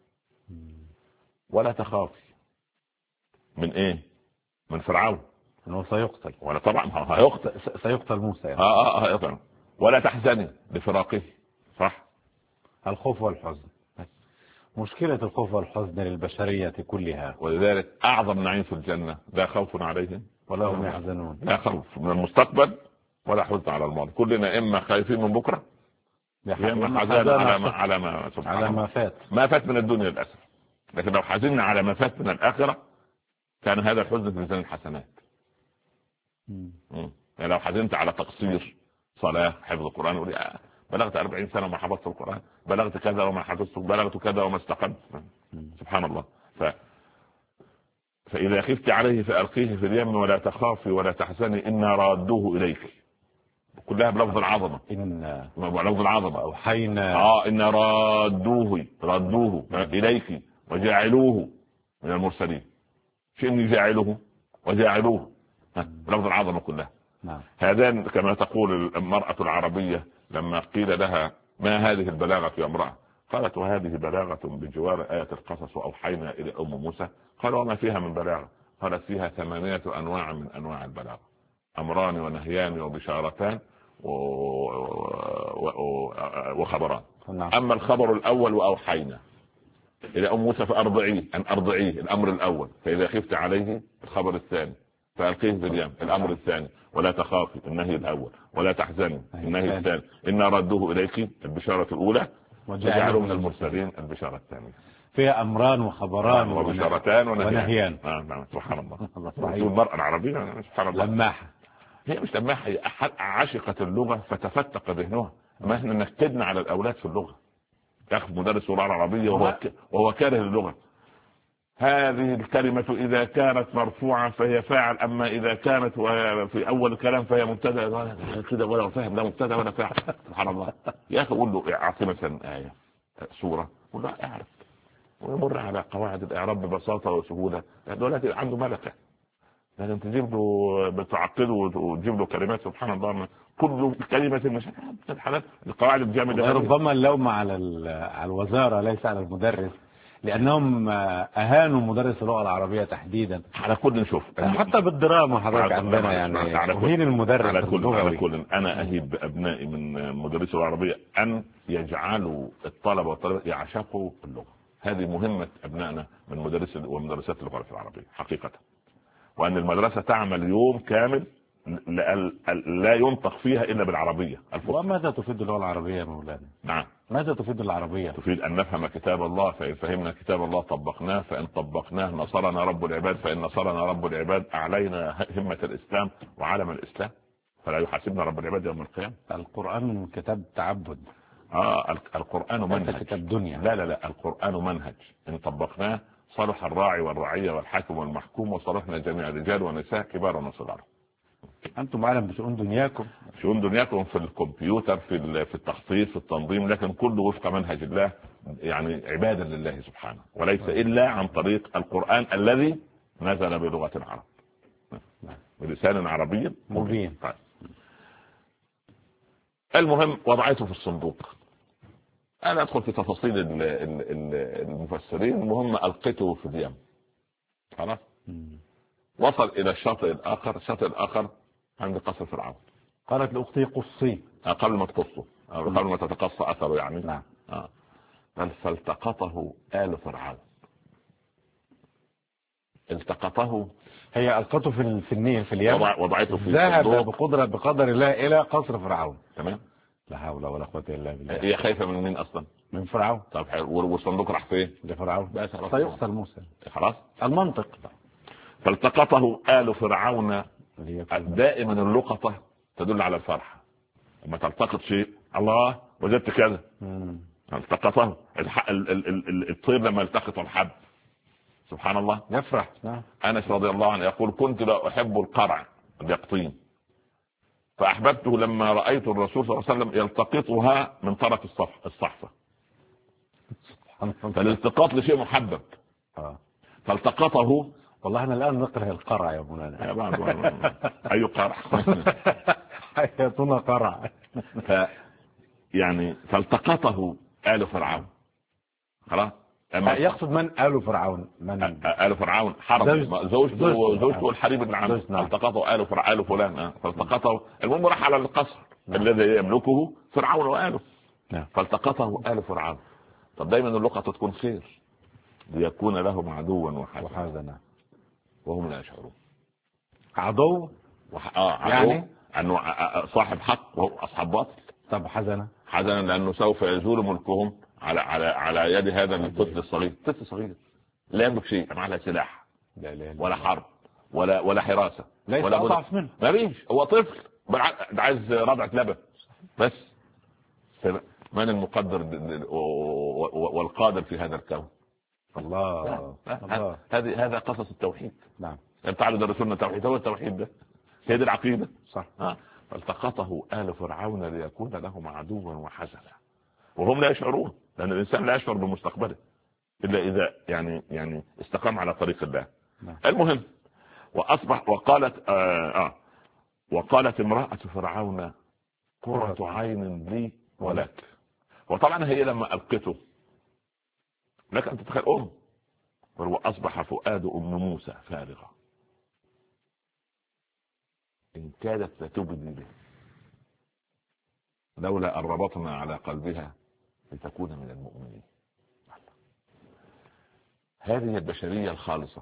Speaker 3: ولا تخافي من إيه؟ من فرعون،
Speaker 2: انه سيقتل.
Speaker 3: ولا طبعا هيقتل،
Speaker 2: سيقتل موسى يعني.
Speaker 3: يقتل. ولا تحزني لفراقه. صح.
Speaker 2: الخوف والحزن، مشكلة الخوف والحزن للبشرية كلها،
Speaker 3: ولذلك أعظم نعيم في الجنة لا خوف عليهم
Speaker 2: ولا هم يحزنون.
Speaker 3: لا خوف من المستقبل ولا حزن على الماضي. كلنا إما خايفين من بكرة، إما حزن على ما فات من الدنيا للأسف. لكن لو حزننا على ما فات من الآخرة كان هذا الحزن في ميزان الحسنات. يعني لو حزنت على تقصير صلاة، حفظ القرآن، يقول بلغت 40 سنة وما حفظت القرآن، بلغت كذا وما حفظت، بلغت كذا وما استقمت. سبحان الله. فإذا خفت عليه فألقيه في اليم ولا تخافي ولا تحزني إنا رادوه إليك. كلها بلفظ العظمة. بلفظ العظمة.
Speaker 2: أوحينا.
Speaker 3: إنا رادوه إليك وجاعلوه من المرسلين. شيء يجاعله وجاعلوه، بلفظ العظمة كلها. هذان كما تقول المرأة العربية لما قيل لها ما هذه البلاغة يا امرأة؟ قالت وهذه بلاغة بجوار آية القصص وأوحينا إلى أم موسى. قالوا وما فيها من بلاغة؟ قالت فيها 8 أنواع من أنواع البلاغة، أمران ونهيان وبشارتان وخبران. أما الخبر الأول وأوحينا إلى أم موسى فأرضعيه، أن أرضعيه، الأمر الأول. فإذا خفت عليه الخبر الثاني فألقيه في اليم، الأمر الثاني. ولا تخافي، النهي الأول. ولا تحزني، النهي الثاني. إنا ردوه إليك، البشارة الأولى. وجعلوا من المرسلين، البشارة الثانية.
Speaker 2: فيها أمران وخبران
Speaker 3: وبشارتان
Speaker 2: ونهيان.
Speaker 3: سبحان الله. المرأة العربية سبحان الله
Speaker 2: لماحة.
Speaker 3: هي مش لما هي عشقت اللغة فتفتق ذهنها، ما احنا نكدنا على الأولاد في اللغة. ياخذ مدرس اللغة العربية وهو كاره اللغة. هذه الكلمة إذا كانت مرفوعة فهي فاعل، أما إذا كانت في أول الكلام فهي مبتدأ كده، ولا فاهم لا مبتدأ ولا فاعل. سبحان الله. يا أخي قول له أعطي مثلا آية سورة، قول له أعرف ويمر على قواعد الإعراب ببساطة وسهولة. دلوقتي عنده ملكة، لازم تجيب له بتعقده وتجيب له كلمات سبحان الله كل كلمة مش الحالات القواعد الجامدة.
Speaker 2: ربما اللوم على الوزارة ليس على المدرس، لأنهم أهانوا مدرس اللغة العربية تحديدا.
Speaker 3: على كل نشوف
Speaker 2: حتى بالدراما حضرتك عندنا يعني أهين المدرس.
Speaker 3: على كل أنا أهيب بأبنائي من مدرسي العربية أن يجعلوا الطلبة والطلبة يعشقوا اللغة. هذه مهمة أبنائنا من مدرس ومدرسات اللغة العربية حقيقة. وأن المدرسة تعمل يوم كامل لا ينطق فيها إلا بالعربية الفصحى.
Speaker 2: وماذا تفيد اللغة العربية يا مولانا؟
Speaker 3: نعم،
Speaker 2: ماذا تفيد العربية؟
Speaker 3: تفيد أن نفهم كتاب الله، فإن فهمنا كتاب الله طبقناه، فإن طبقناه نصرنا رب العباد، فإن نصرنا رب العباد أعلينا همة الإسلام وعلم الإسلام، فلا يحاسبنا رب العباد يوم القيامة.
Speaker 2: القرآن كتاب تعبد.
Speaker 3: القرآن منهج،
Speaker 2: كتاب دنيا.
Speaker 3: لا القرآن منهج إن طبقناه صلح الراعي والرعية والحاكم والمحكوم، وصلحنا جميع رجال ونساء كبار وصغار.
Speaker 2: أنتم أعلم بشؤون دنياكم.
Speaker 3: شؤون دنياكم في الكمبيوتر في التخطيط في التنظيم، لكن كله وفق منهج الله، يعني عبادا لله سبحانه، وليس إلا عن طريق القرآن الذي نزل بلغة العرب بلسان عربي
Speaker 2: مبين.
Speaker 3: طيب. المهم وضعته في الصندوق. أنا أدخل في تفاصيل المفسرين. المهم ألقيته في اليم. خلاص. وصل إلى الشاطئ الآخر عند قصر فرعون.
Speaker 2: قالت لأختي قصي
Speaker 3: قبل ما تقصه أو قبل ما تتقصى أثره يعني.
Speaker 2: نعم.
Speaker 3: فالتقطه آل فرعون. التقطه،
Speaker 2: هي ألقته في النيل في اليم،
Speaker 3: وضعته في
Speaker 2: ذهب بقدر الله إلى قصر فرعون.
Speaker 3: تمام.
Speaker 2: لا حول ولا قوة إلا بالله.
Speaker 3: هي خايفة من مين أصلا؟
Speaker 2: من فرعون.
Speaker 3: طب والصندوق راح فين؟
Speaker 2: لفرعون. سيقتل موسى.
Speaker 3: خلاص
Speaker 2: المنطق.
Speaker 3: فالتقطه آل فرعون. دائما اللقطة تدل على الفرحة. لما تلتقط شيء الله وجدت كذا. التقطه الطير لما يلتقط الحب سبحان الله
Speaker 2: يفرح.
Speaker 3: أنس رضي الله عنه يقول كنت لا أحب القرع اليقطين، فأحببته لما رأيت الرسول صلى الله عليه وسلم يلتقطها من طرف الصحفة. فالالتقاط لشيء محبب. فالتقطه.
Speaker 2: والله أنا الآن نكره القرع يا مولانا.
Speaker 3: أي قرع؟
Speaker 2: حياتنا قرع.
Speaker 3: يعني فالتقطه آل فرعون. خلاص.
Speaker 2: يقصد من آل فرعون؟
Speaker 3: آل فرعون حرم زوجته الحريم بن عمرو. التقطه آل فلان. فالتقطه المهم راح على القصر الذي يملكه فرعون وآله. فالتقطه آل فرعون. طب دايما اللقطة تكون خير ليكون لهم عدوا وحزنا وهم لا يشعرون.
Speaker 2: عدو
Speaker 3: يعني انه صاحب حق وهو اصحاب باطل.
Speaker 2: طب حزنا
Speaker 3: لانه سوف يزول ملكهم على يد هذا الطفل الصغير. طفل صغير لا يملك شيء، معه لا سلاح ولا حرب ولا حراسه
Speaker 2: ولا اضعف منه.
Speaker 3: مفيش، هو طفل عايز رضعة لبن بس. من المقدر والقادر في هذا الكون؟
Speaker 2: الله.
Speaker 3: هذا قصص التوحيد.
Speaker 2: نعم.
Speaker 3: تعالوا درسوا لنا التوحيد. هو التوحيد ده هي دي العقيده.
Speaker 2: صح.
Speaker 3: فالتقطه آل فرعون ليكون لهم عدوا وحزنا وهم لا يشعرون، لأن الإنسان لا يشعر بمستقبله إلا إذا يعني استقام على طريق الله. المهم وأصبح وقالت امرأة فرعون قرة عين لي ولك. وطبعا هي لما ألقته لك أن تتخيل وأصبح فؤاد أم موسى فارغا إن كادت لتبدي به لولا أن ربطنا على قلبها لتكون من المؤمنين. هذه البشرية الخالصة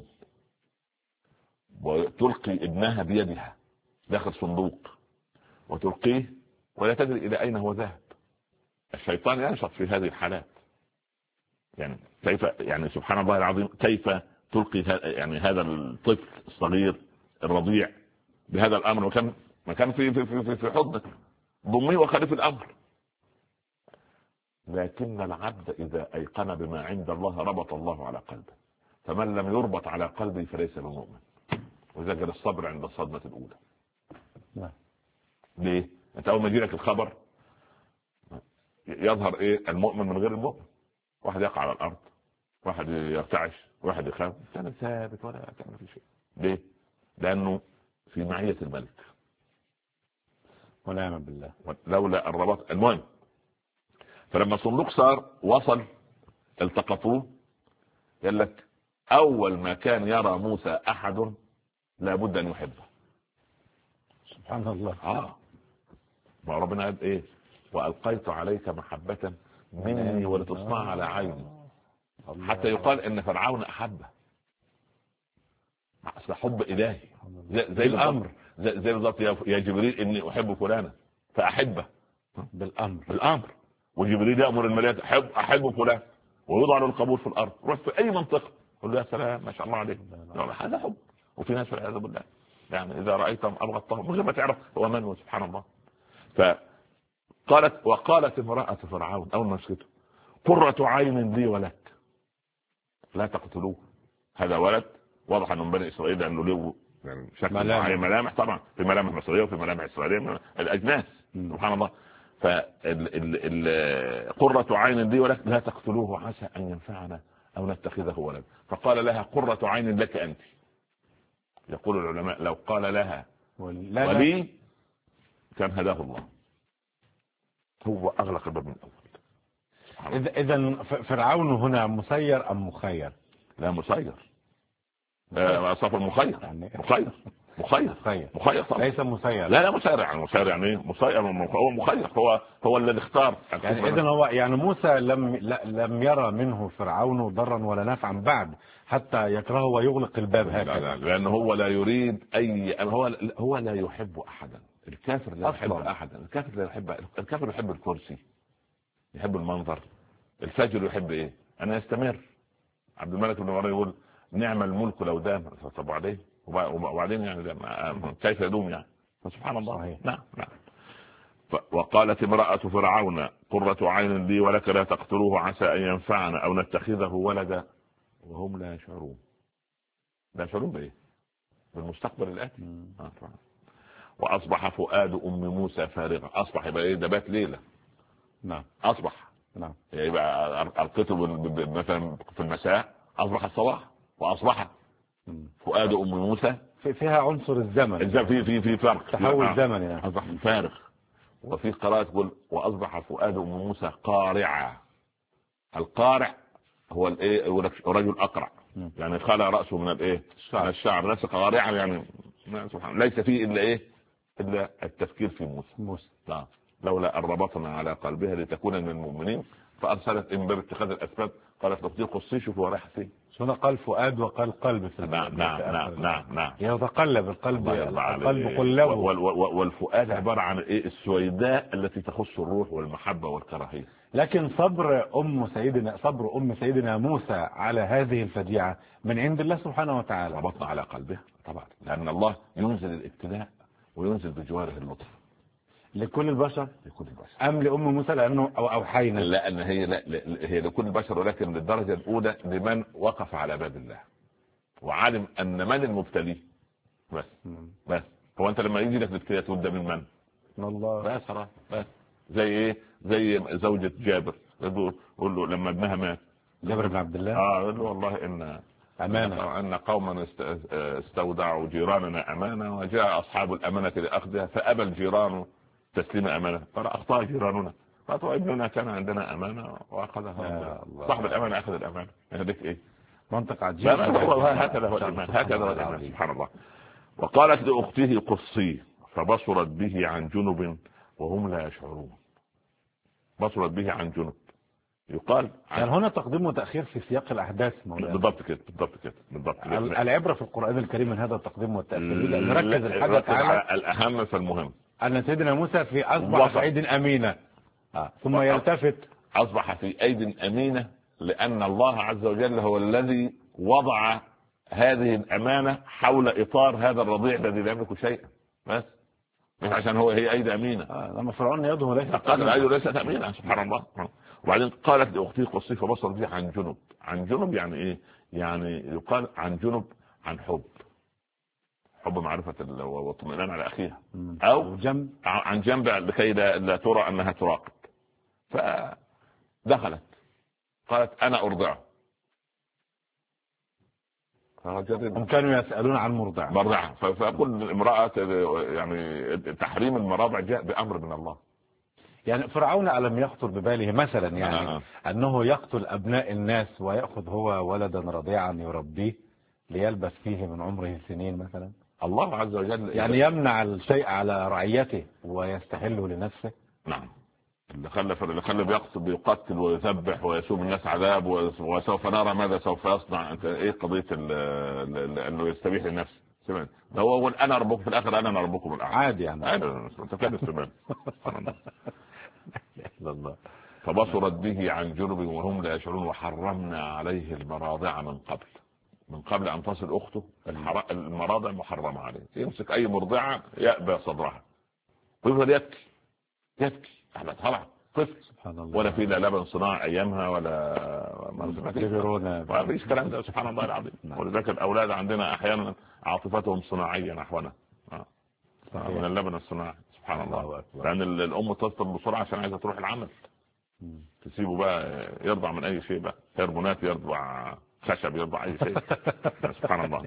Speaker 3: وتلقي ابنها بيدها داخل صندوق وتلقيه ولا تدري إلى أين هو ذاهب. الشيطان ينشط في هذه الحالات. يعني كيف يعني سبحان الله العظيم كيف تلقي يعني هذا الطفل الصغير الرضيع بهذا الامر، وكان في حضنك، ضميه وخليف الامر. لكن العبد اذا ايقن بما عند الله ربط الله على قلبه، فمن لم يربط على قلبه فليس بمؤمن. وذكر الصبر عند الصدمه الاولى. ليه؟ انت اول ما يجي لك الخبر يظهر ايه المؤمن من غير المؤمن. واحد يقع على الارض، واحد يرتعش، واحد يخاف، كان ثابت ولا تعمل في شيء. ليه؟ لانه في معية الملك
Speaker 2: ونعم بالله.
Speaker 3: لولا الرباط. المهم، فلما الصندوق صار وصل التقطوه، قال لك اول ما كان يرى موسى احد لابد ان يحبه.
Speaker 2: سبحان الله.
Speaker 3: ما ربنا قال ايه؟ والقيت عليك محبة مني ولتصنع على عيني. حتى يقال ان فرعون احبه. اصل حب الهي زي الامر، زي بالضبط يا جبريل اني احب فلانا فاحبه بالامر. وجبريل يامر الملائكه احب فلان ويوضع له القبول في الارض. روح في اي منطقه قول له يا سلام ما شاء الله عليك، هذا حب. وفي ناس والعياذ بالله يعني اذا رايتهم ابغضتهم من غير ما تعرف هو من. سبحان الله. وقالت امراه فرعون اول ما مسكته قرة عين لي ولك لا تقتلوه. هذا ولد واضح انه من بني اسرائيل لانه له يعني شكل ملامح طبعا، في ملامح مصريه وفي ملامح اسرائيليه الاجناس. سبحان الله. قرة عين لي ولك لا تقتلوه عسى ان ينفعنا او نتخذه ولدا. فقال لها قرة عين لك انت. يقول العلماء لو قال لها ولي كان هداه الله. هو اغلق الباب من الاول.
Speaker 2: اذا فرعون هنا مسير ام مخير؟
Speaker 3: لا مسير. صفر مخير يعني مخير طبعا.
Speaker 2: ليس مسير.
Speaker 3: لا مسير يعني مسير يعني مسير. هو مخير. هو الذي اختار
Speaker 2: يعني اذا هو يعني موسى لم يرى منه فرعون ضرا ولا نفعا بعد حتى يكرهه ويغلق الباب هكذا.
Speaker 3: لا لانه هو لا يريد هو لا يحب احدا. الكافر لا يحب احدا. الكافر يحب الكرسي، يحب المنظر. الفاجر يحب ايه؟ انا يستمر. عبد الملك بن مروان يقول نعم الملك لو دام. طب وبعدين يعني كيف يدوم يعني؟ فسبحان الله. صحيح. نعم. وقالت امرأة فرعون قرة عين لي ولك لا تقتلوه عسى ان ينفعنا او نتخذه ولدا وهم لا يشعرون. لا يشعرون بايه؟ بالمستقبل الاتي. واصبح فؤاد ام موسى فارغا. اصبح يبقى ايه؟ ده بات ليله.
Speaker 2: نعم.
Speaker 3: اصبح.
Speaker 2: نعم.
Speaker 3: يبقى القته مثلا في المساء اصبح الصباح. واصبح فؤاد ام موسى
Speaker 2: فيها عنصر الزمن.
Speaker 3: في فرق
Speaker 2: تحول زمني يعني.
Speaker 3: اصبح فارغ. وفي قراءة تقول واصبح فؤاد ام موسى قارعا. القارع هو الايه؟ رجل اقرع يعني خلع راسه من الايه؟ من الشعر. نفس قارعا يعني سبحان ليس فيه الا ايه؟ الا التفكير في موسى. لولا ان ربطنا على قلبها لتكون من المؤمنين فارسلت من باب اتخاذ الاسباب. قالت لو تطيق الصيش هو رايح فين؟
Speaker 2: هنا قال فؤاد وقال قلب في
Speaker 3: نعم
Speaker 2: يتقلب القلب قلبه.
Speaker 3: والفؤاد عبارة عن ايه؟ السويداء التي تخص الروح والمحبة والكراهية.
Speaker 2: لكن صبر ام سيدنا موسى على هذه الفجيعة من عند الله سبحانه وتعالى.
Speaker 3: ربطنا على قلبها طبعا لان الله ينزل الابتلاء وينزل بجواره اللطف
Speaker 2: لكل البشر ام لام موسى لانه اوحينا؟
Speaker 3: لان هي لكل البشر، ولكن للدرجه الاولى لمن وقف على باب الله وعلم ان من المبتلي. بس هو انت لما يجي لك الابتلاء تبدا من الله. بس زي ايه؟ زي زوجة جابر يقول له لما ابنها مات
Speaker 2: جابر بن عبد الله
Speaker 3: يقول له والله ان قوما استودعوا جيراننا امانه وجاء اصحاب الامانه لاخذها فابى الجيران تسليم امانه فاخطا جيراننا. فطبعا ابننا كان عندنا امانه واخذها صاحب الامانه اخذ الامانه. هذيك ايه؟
Speaker 2: منطق عجيب.
Speaker 3: هكذا هو الايمان. سبحان الله. وقالت لاخته قصيه فبصرت به عن جنب وهم لا يشعرون. بصرت به عن جنب يقال
Speaker 2: يعني هنا تقديم وتاخير في سياق الاحداث.
Speaker 3: بالضبط كده.
Speaker 2: العبره في القران الكريم من هذا التقديم والتاخير لان نركز الحدث على
Speaker 3: الاهم فالمهم.
Speaker 2: ان سيدنا موسى في اصبح في ايد امينه ثم يلتفت
Speaker 3: اصبح في ايد امينه لان الله عز وجل هو الذي وضع هذه الامانه حول اطار هذا الرضيع الذي لا يملك شيئا، بس مش عشان هي ايدي امينه.
Speaker 2: لما فرعون يده
Speaker 3: ليست امينه، سبحان الله. وبعدين قالت لاختي قصي فبصر بها عن جنب. عن جنب يعني ايه؟ يعني يقال عن جنب عن حب معرفه واطمئنان على اخيها، او
Speaker 2: جنب
Speaker 3: عن جنب لكي لا ترى انها تراقب. فدخلت قالت انا ارضعه.
Speaker 2: هم كانوا يسالون عن مرضعه.
Speaker 3: فكل امراه يعني تحريم المراضع جاء بامر من الله.
Speaker 2: يعني فرعون ألم يخطر بباله مثلا يعني أنه يقتل أبناء الناس ويأخذ هو ولدا رضيعا يربيه ليلبس فيه من عمره سنين مثلا؟
Speaker 3: الله عز وجل
Speaker 2: يعني يمنع الشيء على رعيته ويستحله لنفسه.
Speaker 3: نعم. اللي خلى بيقتل ويذبح ويسوم الناس عذاب، وسوف نرى ماذا سوف يصنع. انت ايه قضيه انه يستبيح لنفسه؟ سمعت هو انا ربكم في الاخر، انا ربكم الاعلى
Speaker 2: عادي يعني.
Speaker 3: انت كده تمام. فبصرت به عن جنب وهم لا يشعرون وحرمنا عليه المراضع من قبل ان تصل اخته. المراضع محرمه عليه، يمسك اي مرضعه يأبى صدرها ويفضل يبكي على طلع طفل، سبحان الله. ولا في لا لبن صناعي ايامها ولا ما فيش كلام ده، سبحان الله العظيم. ولذلك الاولاد عندنا احيانا عاطفتهم صناعيه نحونا من اللبن الصناعي، سبحان الله. لان الام تفطر بسرعه عشان عايزه تروح العمل، تسيبه بقى يرضع من اي شيء بقى، هرمونات، يرضع خشب، يرضع اي شيء. سبحان الله.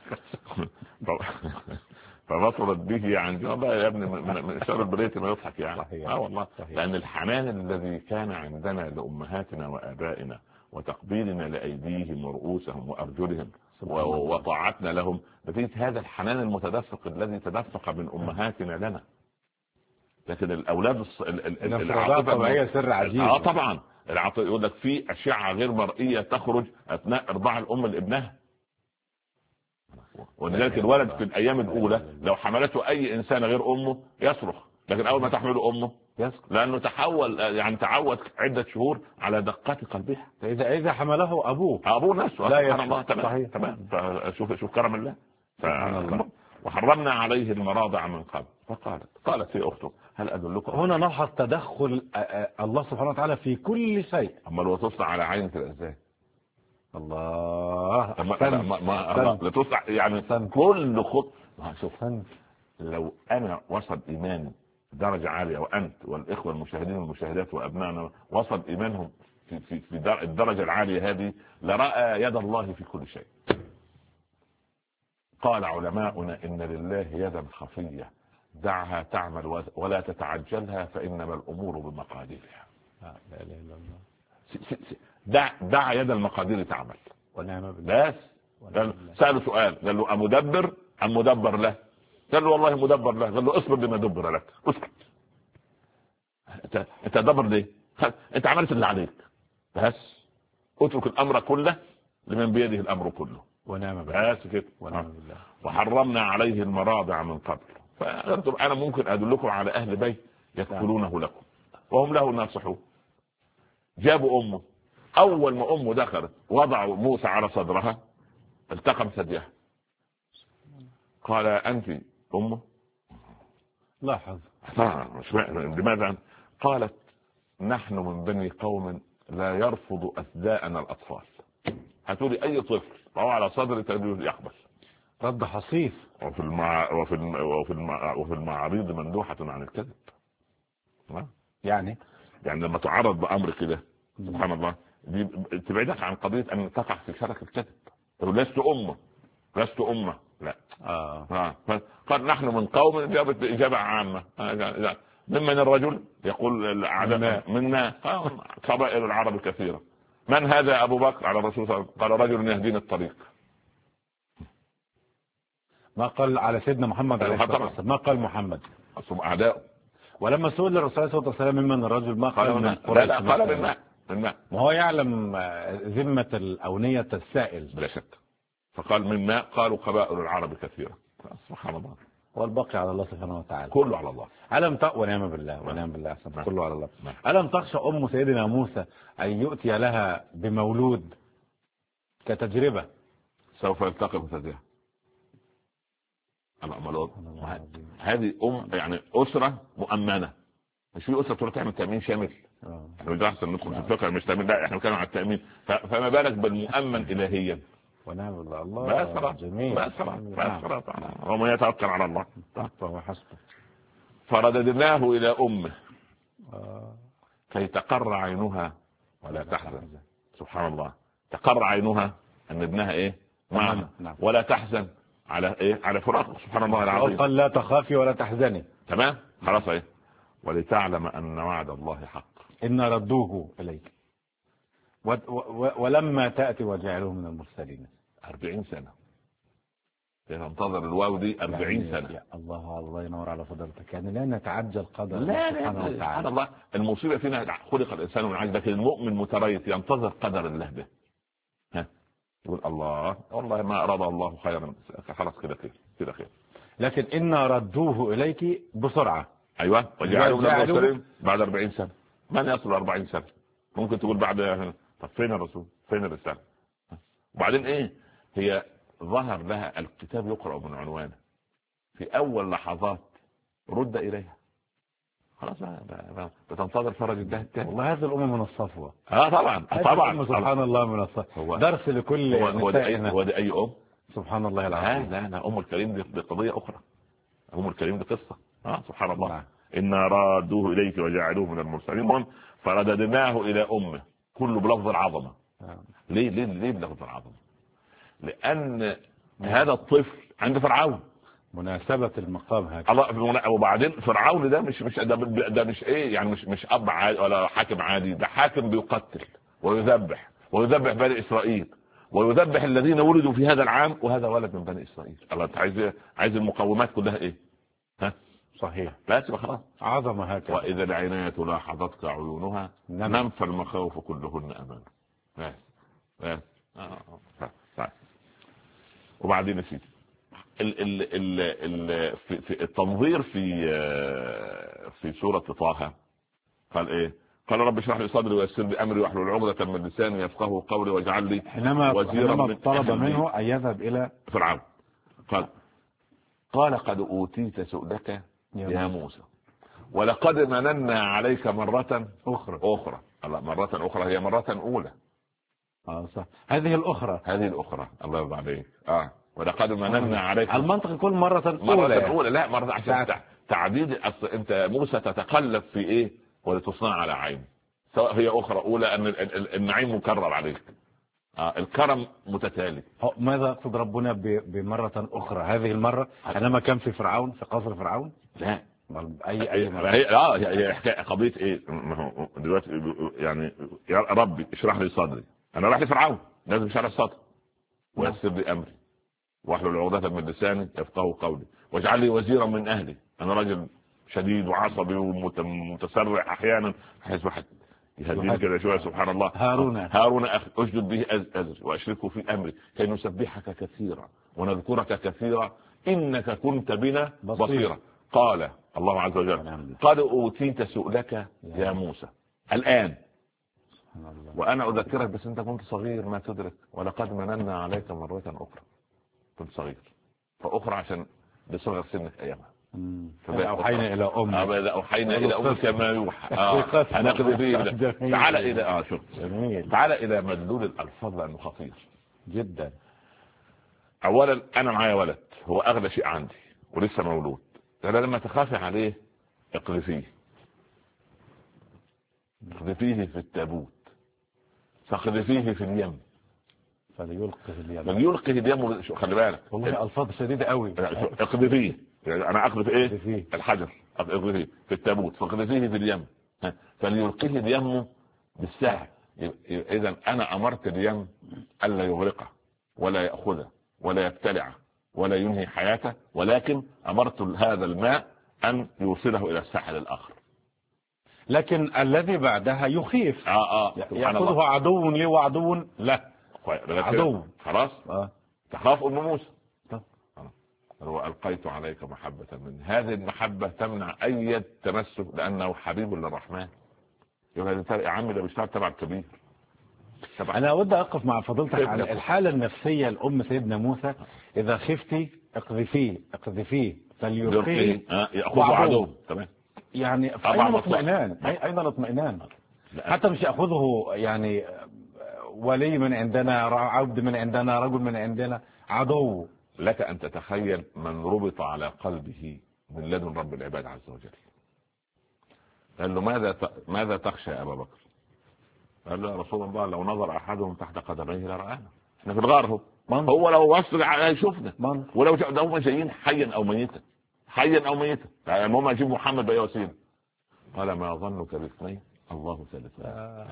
Speaker 3: فبصرت به عن جنب يا ابني من شر البريت ما يضحك يعني. والله صحيح. لان الحنان الذي كان عندنا لامهاتنا وابائنا وتقبيلنا لايديهم ورؤوسهم وارجلهم وطاعتنا لهم نتيجه هذا الحنان المتدفق الذي تدفق من امهاتنا لنا. لكن الاولاد
Speaker 2: العاطفه هي سر عجيب.
Speaker 3: طبعا العاطفه يقول لك في اشعه غير مرئيه تخرج اثناء ارضاع الام لابنها. ولذلك الولد في الايام الاولى لو حملته اي انسان غير امه يصرخ، لكن اول ما تحمله امه يسكت، لانه تعود عده شهور على دقات قلبها.
Speaker 2: اذا حمله ابوه
Speaker 3: نفسه. سبحان الله. تمام. فشوف كرم الله. وحرمنا عليه المراضع من قبل. قالت هي اخته هل ادلكم.
Speaker 2: هنا نلاحظ تدخل الله سبحانه وتعالى في كل شيء.
Speaker 3: اما لو تصنع على عينة الازاي
Speaker 2: الله
Speaker 3: لا تصنع يعني كل شوف لو انا وصل ايماني درجه عاليه، وانت والاخوه المشاهدين والمشاهدات وابنائنا وصل ايمانهم في الدرجه العاليه هذه، لراى يد الله في كل شيء. قال علماؤنا ان لله يدا خفيه دعها تعمل ولا تتعجلها فانما الامور بمقاديرها.
Speaker 2: لا اله الا الله.
Speaker 3: دع يد المقادير تعمل.
Speaker 2: ونعم بالله.
Speaker 3: بس سأله سؤال قال له أمدبر أم مدبر له؟ قال له والله مدبر له. قال له اصبر لما دبر لك، اسكت. انت دبر ليه؟ انت عملت اللي عليك، بس اترك الامر كله لمن بيده الامر كله.
Speaker 2: ونعم بالله.
Speaker 3: بس كده. وحرمنا عليه المراضع من قبل. فانتم انا ممكن ادلكم على اهل بيت يكفلونه لكم وهم له ناصحون. جابوا امه، اول ما امه دخلت وضعوا موسى على صدرها التقم ثديها. قال انت امه؟
Speaker 2: لاحظ
Speaker 3: لماذا؟ قالت نحن من بني قوم لا يرفض اثداءنا الاطفال. هاتولي اي طفل وهو على صدري يقبل.
Speaker 2: رد حصيف.
Speaker 3: وفي المعارض مندوحة عن الكذب.
Speaker 2: يعني
Speaker 3: لما تعرض بامر كده سبحان الله دي تبعدك عن قضيه ان تقع في شرك الكذب. لست امه لا. قال نحن من قوم، اجابت اجابه عامه. ممن الرجل يقول الاعداء منا قبائل العرب كثيره. من هذا ابو بكر على الرسول صلى الله عليه وسلم؟ قال رجل يهديني الطريق.
Speaker 2: ما قال على سيدنا محمد عليه الصلاه والسلام، ما قال محمد
Speaker 3: اعداء. ولما
Speaker 2: سئل الرسول صلى الله عليه وسلم ممن الرجل ما قال من
Speaker 3: قريش. قال من
Speaker 2: ما هو يعلم ذمة الأونية السائل
Speaker 3: بلا شك. فقال من ماء. قالوا قبائل العرب كثيرة. سبحان الله.
Speaker 2: والباقي على الله سبحانه وتعالى.
Speaker 3: كله على الله.
Speaker 2: ونعم بالله. ونعم بالله. كله على الله. ألم تخشى أم سيدنا موسى أن يؤتي لها بمولود كتجربة
Speaker 3: سوف يلتقي بفتاتها. هذه يعني أسرة مؤمنة، مش في أسرة تروح تعمل تأمين شامل. احنا مش احسن ندخل في الفقه مش تأمين، لا احنا بنتكلم عن التأمين. فما بالك بالمؤمن إلهيا.
Speaker 2: ونعم الله. جميل.
Speaker 3: ومن يتوكل على الله
Speaker 2: فهو حسبه.
Speaker 3: فرددناه إلى أمه كي تقر عينها ولا تحزن. سبحان الله، تقر عينها أن ابنها إيه معها ولا تحزن على إيه، على فراقه. سبحان الله العظيم.
Speaker 2: قال لا تخافي ولا تحزني.
Speaker 3: تمام خلاص إيه. ولتعلم أن وعد الله حق.
Speaker 2: إن ردوه إليك ولما تأتي وجعله من المرسلين.
Speaker 3: 40 سنة تنتظر الواو دي 40 سنة.
Speaker 2: يا الله ينور على فضلتك. يعني لا نتعجل قدر
Speaker 3: لا
Speaker 2: سبحانه وتعالى.
Speaker 3: سبحان الله. المصيبة فينا خلق الإنسان من عجل، لكن المؤمن متريث ينتظر قدر الله به. يقول الله والله ما أراد الله خيرا، خلاص كده خير كده خير.
Speaker 2: لكن إن ردوه إليك بسرعة.
Speaker 3: أيوة وجعلوا من المرسلين بعد 40 سنة. من يصل 40 سنة؟ ممكن تقول بعد. طب فين الرسول؟ فين الرسالة؟ وبعدين إيه؟ هي ظهر لها الكتاب يقرأ من عنوانه في أول لحظات رد إليها. خلاص بتنتظر فرج الله الثاني.
Speaker 2: والله هذه الأمة من الصفوة.
Speaker 3: طبعا
Speaker 2: سبحان الله من الصفوة. درس لكل نسائنا.
Speaker 3: هو دي أي أم؟
Speaker 2: سبحان الله العظيم.
Speaker 3: لا أم الكريم دي قضية أخرى. أم الكريم دي قصة. سبحان الله. إن رادوه إليك وجعلوه من المرسلين فرددناه إلى أمه. كله بلفظ العظمة. ليه بلفظ العظمة؟ لأن هذا الطفل عند فرعون.
Speaker 2: مناسبة المقام هكذا.
Speaker 3: وبعدين فرعون ده ده مش ايه يعني، مش اب عادي ولا حاكم عادي، ده حاكم بيقتل ويذبح بني اسرائيل ويذبح الذين ولدوا في هذا العام، وهذا ولد من بني اسرائيل. الله انت عايز المقومات كلها ايه؟
Speaker 2: صحيح.
Speaker 3: بس خلاص
Speaker 2: عظمة هكذا.
Speaker 3: واذا العناية لاحظتك عيونها نم فالمخاوف كلهن امان. وبعدين يا سيدي في التنظير في سورة طه قال ايه؟ قال رب اشرح لي صدري ويسر لي امري واحلل عقدة من لساني يفقهوا قولي واجعل لي وزيرا من
Speaker 2: طلب منه ان يذهب الى
Speaker 3: فرعون. قال قد اوتيت سؤلك يا موسى ولقد مننا عليك مرة اخرى. الله مرة اخرى هي مرة اولى.
Speaker 2: صح. هذه الاخرى
Speaker 3: الله يرضى عليك. ولقد مننا عليك.
Speaker 2: المنطق يكون مرة أولى.
Speaker 3: لا مرة عشان تعديد. أصل أنت موسى تتقلب في إيه ولتصنع على عين، سواء هي أخرى أولى أن النعيم مكرر عليك. الكرم متتالي.
Speaker 2: ماذا يقصد ربنا بمرة أخرى؟ هذه المرة عندما كان في فرعون في قصر فرعون؟
Speaker 3: لا
Speaker 2: أي مرة.
Speaker 3: هي حكاية قضية إيه دلوقتي يعني يا ربي اشرح لي صدري. أنا رايح لفرعون لازم اشرح الصدر ويسر لي أمري واحلل عقدة من لساني يفقهوا قولي واجعل لي وزيرا من اهلي. انا راجل شديد وعصبي ومتسرع احيانا، حيث واحد يهديني كده شويه. سبحان الله. هارون اخي اشدد به ازري واشركه في امري كي نسبحك كثيرا ونذكرك كثيرا انك كنت بنا بصيرا. قال الله عز وجل قد اوتيت سؤلك يا موسى الان وانا اذكرك بس انت كنت صغير ما تدرك. ولقد مننا عليك مرة اخرى كنت صغير، فأخرى عشان بصغر سنك أيامها.
Speaker 2: أوحينا إلى أمك.
Speaker 3: أوحينا إلى أمك ما يوحى. هنقضي فيه. تعال إلى شوف. تعال إلى مدلول الألفاظ لأنه خطير
Speaker 2: جدا.
Speaker 3: أولا أنا معايا ولد هو أغلى شيء عندي ولسه مولود. لما تخافي عليه اقذفيه في التابوت فاقذفيه في اليم فليلقه اليم. خلي بالك
Speaker 2: والله الفاظ شديده قوي.
Speaker 3: اقذفيه يعني انا اقذف ايه؟ الحجر اقذفيه في التابوت فاقذفيه في اليم فليلقه اليم بالساحل. اذا انا امرت اليم الا يغرقه ولا ياخذه ولا يبتلعه ولا ينهي حياته، ولكن امرت هذا الماء ان يوصله الى الساحل الاخر.
Speaker 2: لكن الذي بعدها يخيف. يأخذه عدو لي وعدو له. عدو
Speaker 3: خلاص. تخاف ام موسى والقيت عليك محبة من هذه المحبة تمنع اي تمسك لانه حبيب للرحمن. يا عمي ده بيشتغل تبع الكبير
Speaker 2: أنا أود أقف مع فضيلتك على الحالة النفسية الأم سيدنا موسى. إذا خفتي اقذفيه فليلقيه
Speaker 3: يأخذ عدو. تمام.
Speaker 2: يعني أيضا اطمئنان حتى مش يأخذه يعني ولي من عندنا، عبد من عندنا، رجل من عندنا، عدو.
Speaker 3: لك أن تتخيل من ربط على قلبه من لدن رب العباد عز وجل. قال له ماذا تخشى يا أبا بكر؟ قال له يا رسول الله لو نظر أحدهم تحت قدميه لرآنا. احنا في الغار هو لو وصل هيشوفنا، ولو هم جايين حيا أو ميتا، حيا أو ميتا، يعني هم يجيب محمد بأي وسيلة. قال ما ظنك باثنين الله ثالثهما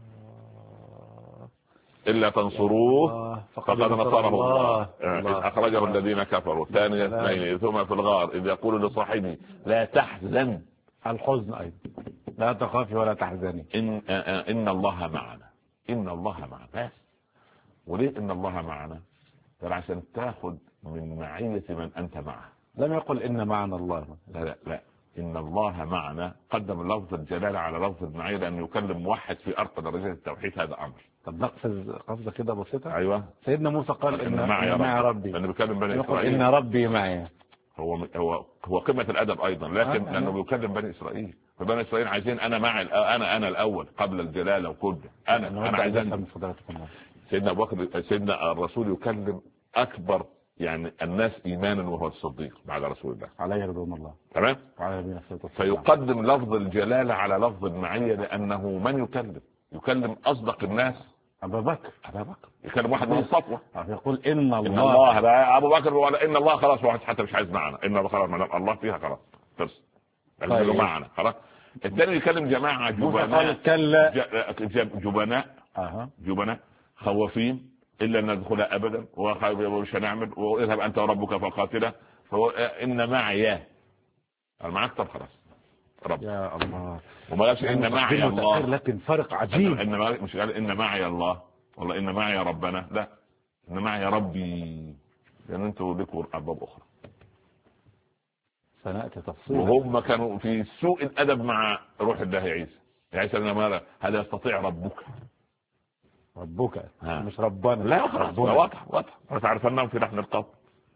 Speaker 3: إلا تنصروه فقد نصره الله إذ أخرجه الذين كفروا ثاني اثنين ثم في الغار إذ يقول لصاحبه لا تحزن،
Speaker 2: الحزن أيضا لا تخافي ولا تحزني،
Speaker 3: إن الله معنا، إن الله معنا. بس وليه إن الله معنا؟ ترى عشان تاخد من معية من أنت معه.
Speaker 2: لم يقل إن معنا الله.
Speaker 3: لا إن الله معنا قدم لفظ الجلالة على لفظ المعية لأنه يكلم موحد في أرقى درجات التوحيد. هذا أمر.
Speaker 2: طب نقفز قفزة كده بسيطة.
Speaker 3: أيوة.
Speaker 2: سيدنا موسى قال إن معي ربي،
Speaker 3: لأنه بيكلم بني إسرائيل.
Speaker 2: إن ربي معي.
Speaker 3: هو قمة الأدب أيضا، لكن لأنه بيكلم بني إسرائيل، فبني إسرائيل عايزين أنا معي، أنا الأول قبل الجلالة وكله. أنا عايز
Speaker 2: من فضلاتكم.
Speaker 3: سيدنا أبو بكر، سيدنا الرسول يكلم أكبر يعني الناس إيمانا وهو الصديق بعد رسول الله
Speaker 2: عليه رضوان الله.
Speaker 3: تمام. فيقدم لفظ الجلالة على لفظ المعية لأنه من يكلم أصدق الناس
Speaker 2: أبا بكر.
Speaker 3: يكلم واحد من الصفوة.
Speaker 2: يقول إن الله
Speaker 3: لا أبو بكر ولا إن الله خلاص، واحد حتى مش عايز معنا، إن الله خلاص الله فيها خلاص بس معنا خلاص. الثاني يكلم جماعة جبناء خوافين إلا أن ندخل أبدا ومش هنعمل، واذهب أنت وربك فقاتله، فهو إن معي معك. طب خلاص رب
Speaker 2: يا الله.
Speaker 3: وما قالش إن معي الله،
Speaker 2: لكن فرق عجيب.
Speaker 3: مش قال إن معي الله والله إن معي ربنا، لا إن معي ربي، لأن أنتوا لكم أرباب أخرى
Speaker 2: سنأتي تفصيلا.
Speaker 3: وهم كانوا في سوء الأدب مع روح الله عيسى بن مريم. هل يستطيع ربك مش ربنا؟ لا ربنا واضح وتعرف أنهم في لحن القول.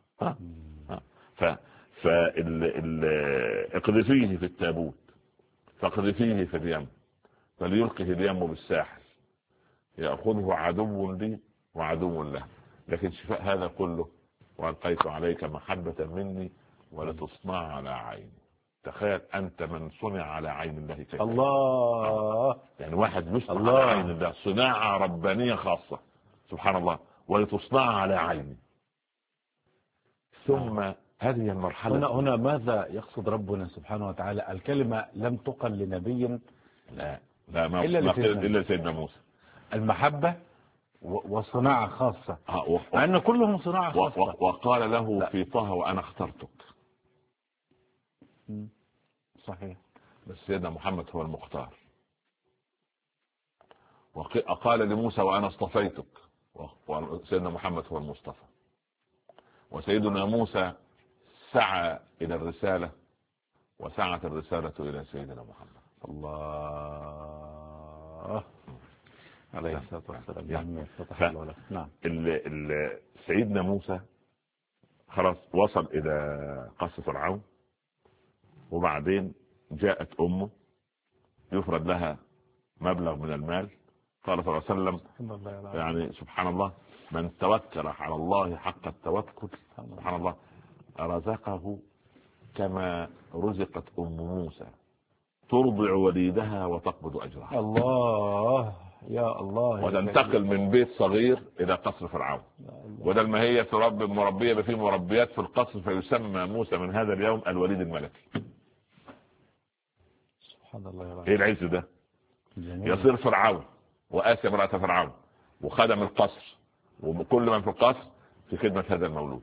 Speaker 3: اقذفيه في التابوت فاقذفيه في اليم فليلقه اليم بالساحل يأخذه عدو لي وعدو له، لكن شفاء هذا كله وألقيت عليك محبة مني ولتصنع على عيني. تخيل أنت من صنع على عين الله كيف.
Speaker 2: الله.
Speaker 3: يعني واحد يصنع على عين الله، صناعة ربانية خاصة سبحان الله، ولتصنع على عيني. ثم هذه المرحلة
Speaker 2: هنا ماذا يقصد ربنا سبحانه وتعالى؟ الكلمة لم تقل لنبي
Speaker 3: لا إلا سيدنا موسى.
Speaker 2: المحبة وصناعة خاصة، مع أن كلهم صناعة خاصة.
Speaker 3: وقال له في طه وأنا اخترتك.
Speaker 2: صحيح.
Speaker 3: بس سيدنا محمد هو المختار. وقال لموسى وأنا اصطفيتك، وسيدنا محمد هو المصطفى. وسيدنا موسى سعى إلى الرسالة وسعت الرسالة إلى سيدنا محمد.
Speaker 2: الله عليه الصلاة والسلام.
Speaker 3: نعم. سيدنا موسى خلاص وصل إلى قصر فرعون، وبعدين جاءت أمه يفرض لها مبلغ من المال. قال صلى الله عليه وسلم يعني سبحان الله من توكل على الله حق التوكل سبحان الله رزقه كما رزقت أم موسى ترضع وليدها وتقبض أجرها.
Speaker 2: الله يا الله.
Speaker 3: وتنتقل من بيت صغير إلى قصر فرعون، وده ما هي تربي مربية بفي مربيات في القصر، فيسمى موسى من هذا اليوم الوليد الملكي.
Speaker 2: سبحان الله.
Speaker 3: ايه العز ده؟ يصير فرعون وآسيا امرأة فرعون وخدم القصر وكل من في القصر في خدمة هذا المولود.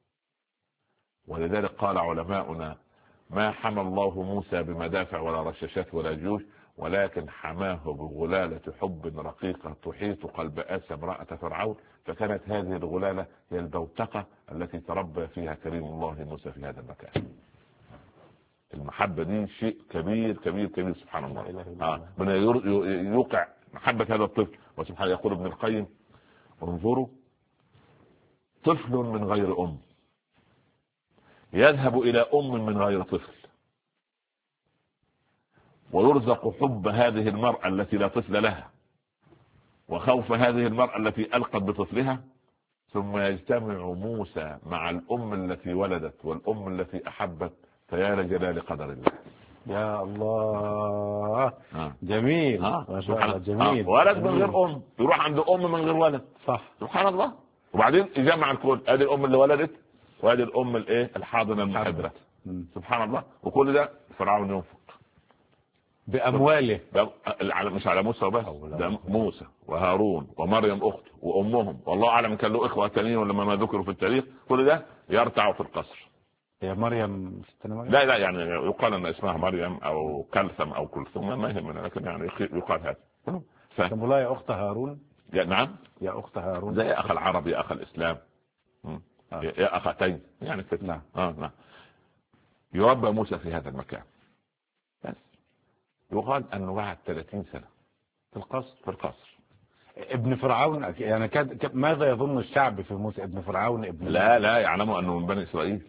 Speaker 3: ولذلك قال علماؤنا ما حمى الله موسى بمدافع ولا رشاشات ولا جيوش، ولكن حماه بغلالة حب رقيقة تحيط قلب آسيا امرأة فرعون، فكانت هذه الغلالة هي البوتقة التي تربى فيها كريم الله موسى في هذا المكان. المحبة دي شيء كبير كبير كبير سبحان الله. من يوقع محبة هذا الطفل وسبحانه يقول ابن القيم: انظروا، طفل من غير أم يذهب إلى أم من غير طفل، ويرزق حب هذه المرأة التي لا طفل لها وخوف هذه المرأة التي ألقت بطفلها، ثم يجتمع موسى مع الأم التي ولدت والأم التي أحبت، فيا لجلال قدر الله.
Speaker 2: يا الله جميل ما شاء الله جميل.
Speaker 3: ولد من غير أم يروح عند أم من غير ولد،
Speaker 2: صح
Speaker 3: سبحان الله. وبعدين يجمع الكل، ادي الأم اللي ولدت وادي الأم الايه الحاضنة المحبرة، سبحان الله. وكل ده فرعون ينفق
Speaker 2: بأمواله،
Speaker 3: مش على موسى بس، ده موسى وهارون ومريم أخته وأمهم، والله أعلم كان له إخوة تانيين ولما ما ذكروا في التاريخ. كل ده يرتع في القصر.
Speaker 2: يا مريم
Speaker 3: لا يعني يقال أن اسمها مريم أو كلثم أو كلثوم، ما يهمنا، لكن يعني يقال هذا.
Speaker 2: والله يا أخت هارون.
Speaker 3: نعم
Speaker 2: يا أخت هارون،
Speaker 3: زي أخ العرب يا أخ الإسلام، يا أختين يعني
Speaker 2: نعم.
Speaker 3: نعم. يربى موسى في هذا المكان، بس يقال أنه بعد 30 سنة في القصر.
Speaker 2: ابن فرعون يعني ماذا يظن الشعب في موسى؟ ابن فرعون ابن
Speaker 3: لا يعلموا أنه من بني إسرائيل.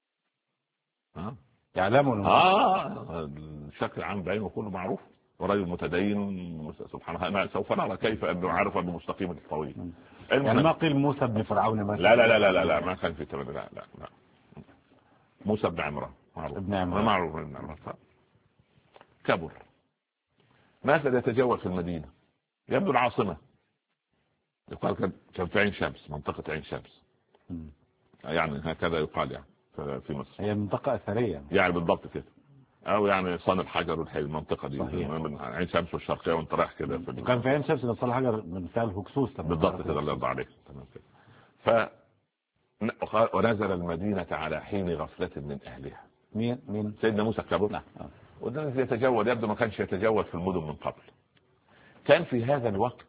Speaker 2: يعلموا
Speaker 3: الشكل عام بعينه كله معروف، ورجل متدين سبحان الله. سوف نرى كيف أنه عارف المستقيم الطويل.
Speaker 2: يعني ما قيل موسى ابن فرعون
Speaker 3: لا
Speaker 2: مثلا؟
Speaker 3: لا ما كان في تمام. لا موسى ابن عمران معروف.
Speaker 2: ابن عمران
Speaker 3: معروف ابن عمران. كبر، ماذا يتجول في المدينة، يبدو العاصمة، يقال كان في عين شمس، منطقة عين شمس، يعني هكذا يقال يعني في مصر.
Speaker 2: هي منطقة أثرية
Speaker 3: يعني بالضبط كده، او يعني صان الحجر والحي المنطقة دي من عين شمس والشرقية وانت رايح كده.
Speaker 2: كان في عين شمس صان الحجر من فعل هكسوس
Speaker 3: بالضبط كده، الله يرضى عليك. تمام كده. ونزل المدينة على حين غفلة من أهلها.
Speaker 2: مين
Speaker 3: سيدنا موسى كبر ونزل يتجول، يبدو ما كانش يتجول في المدن من قبل. كان في هذا الوقت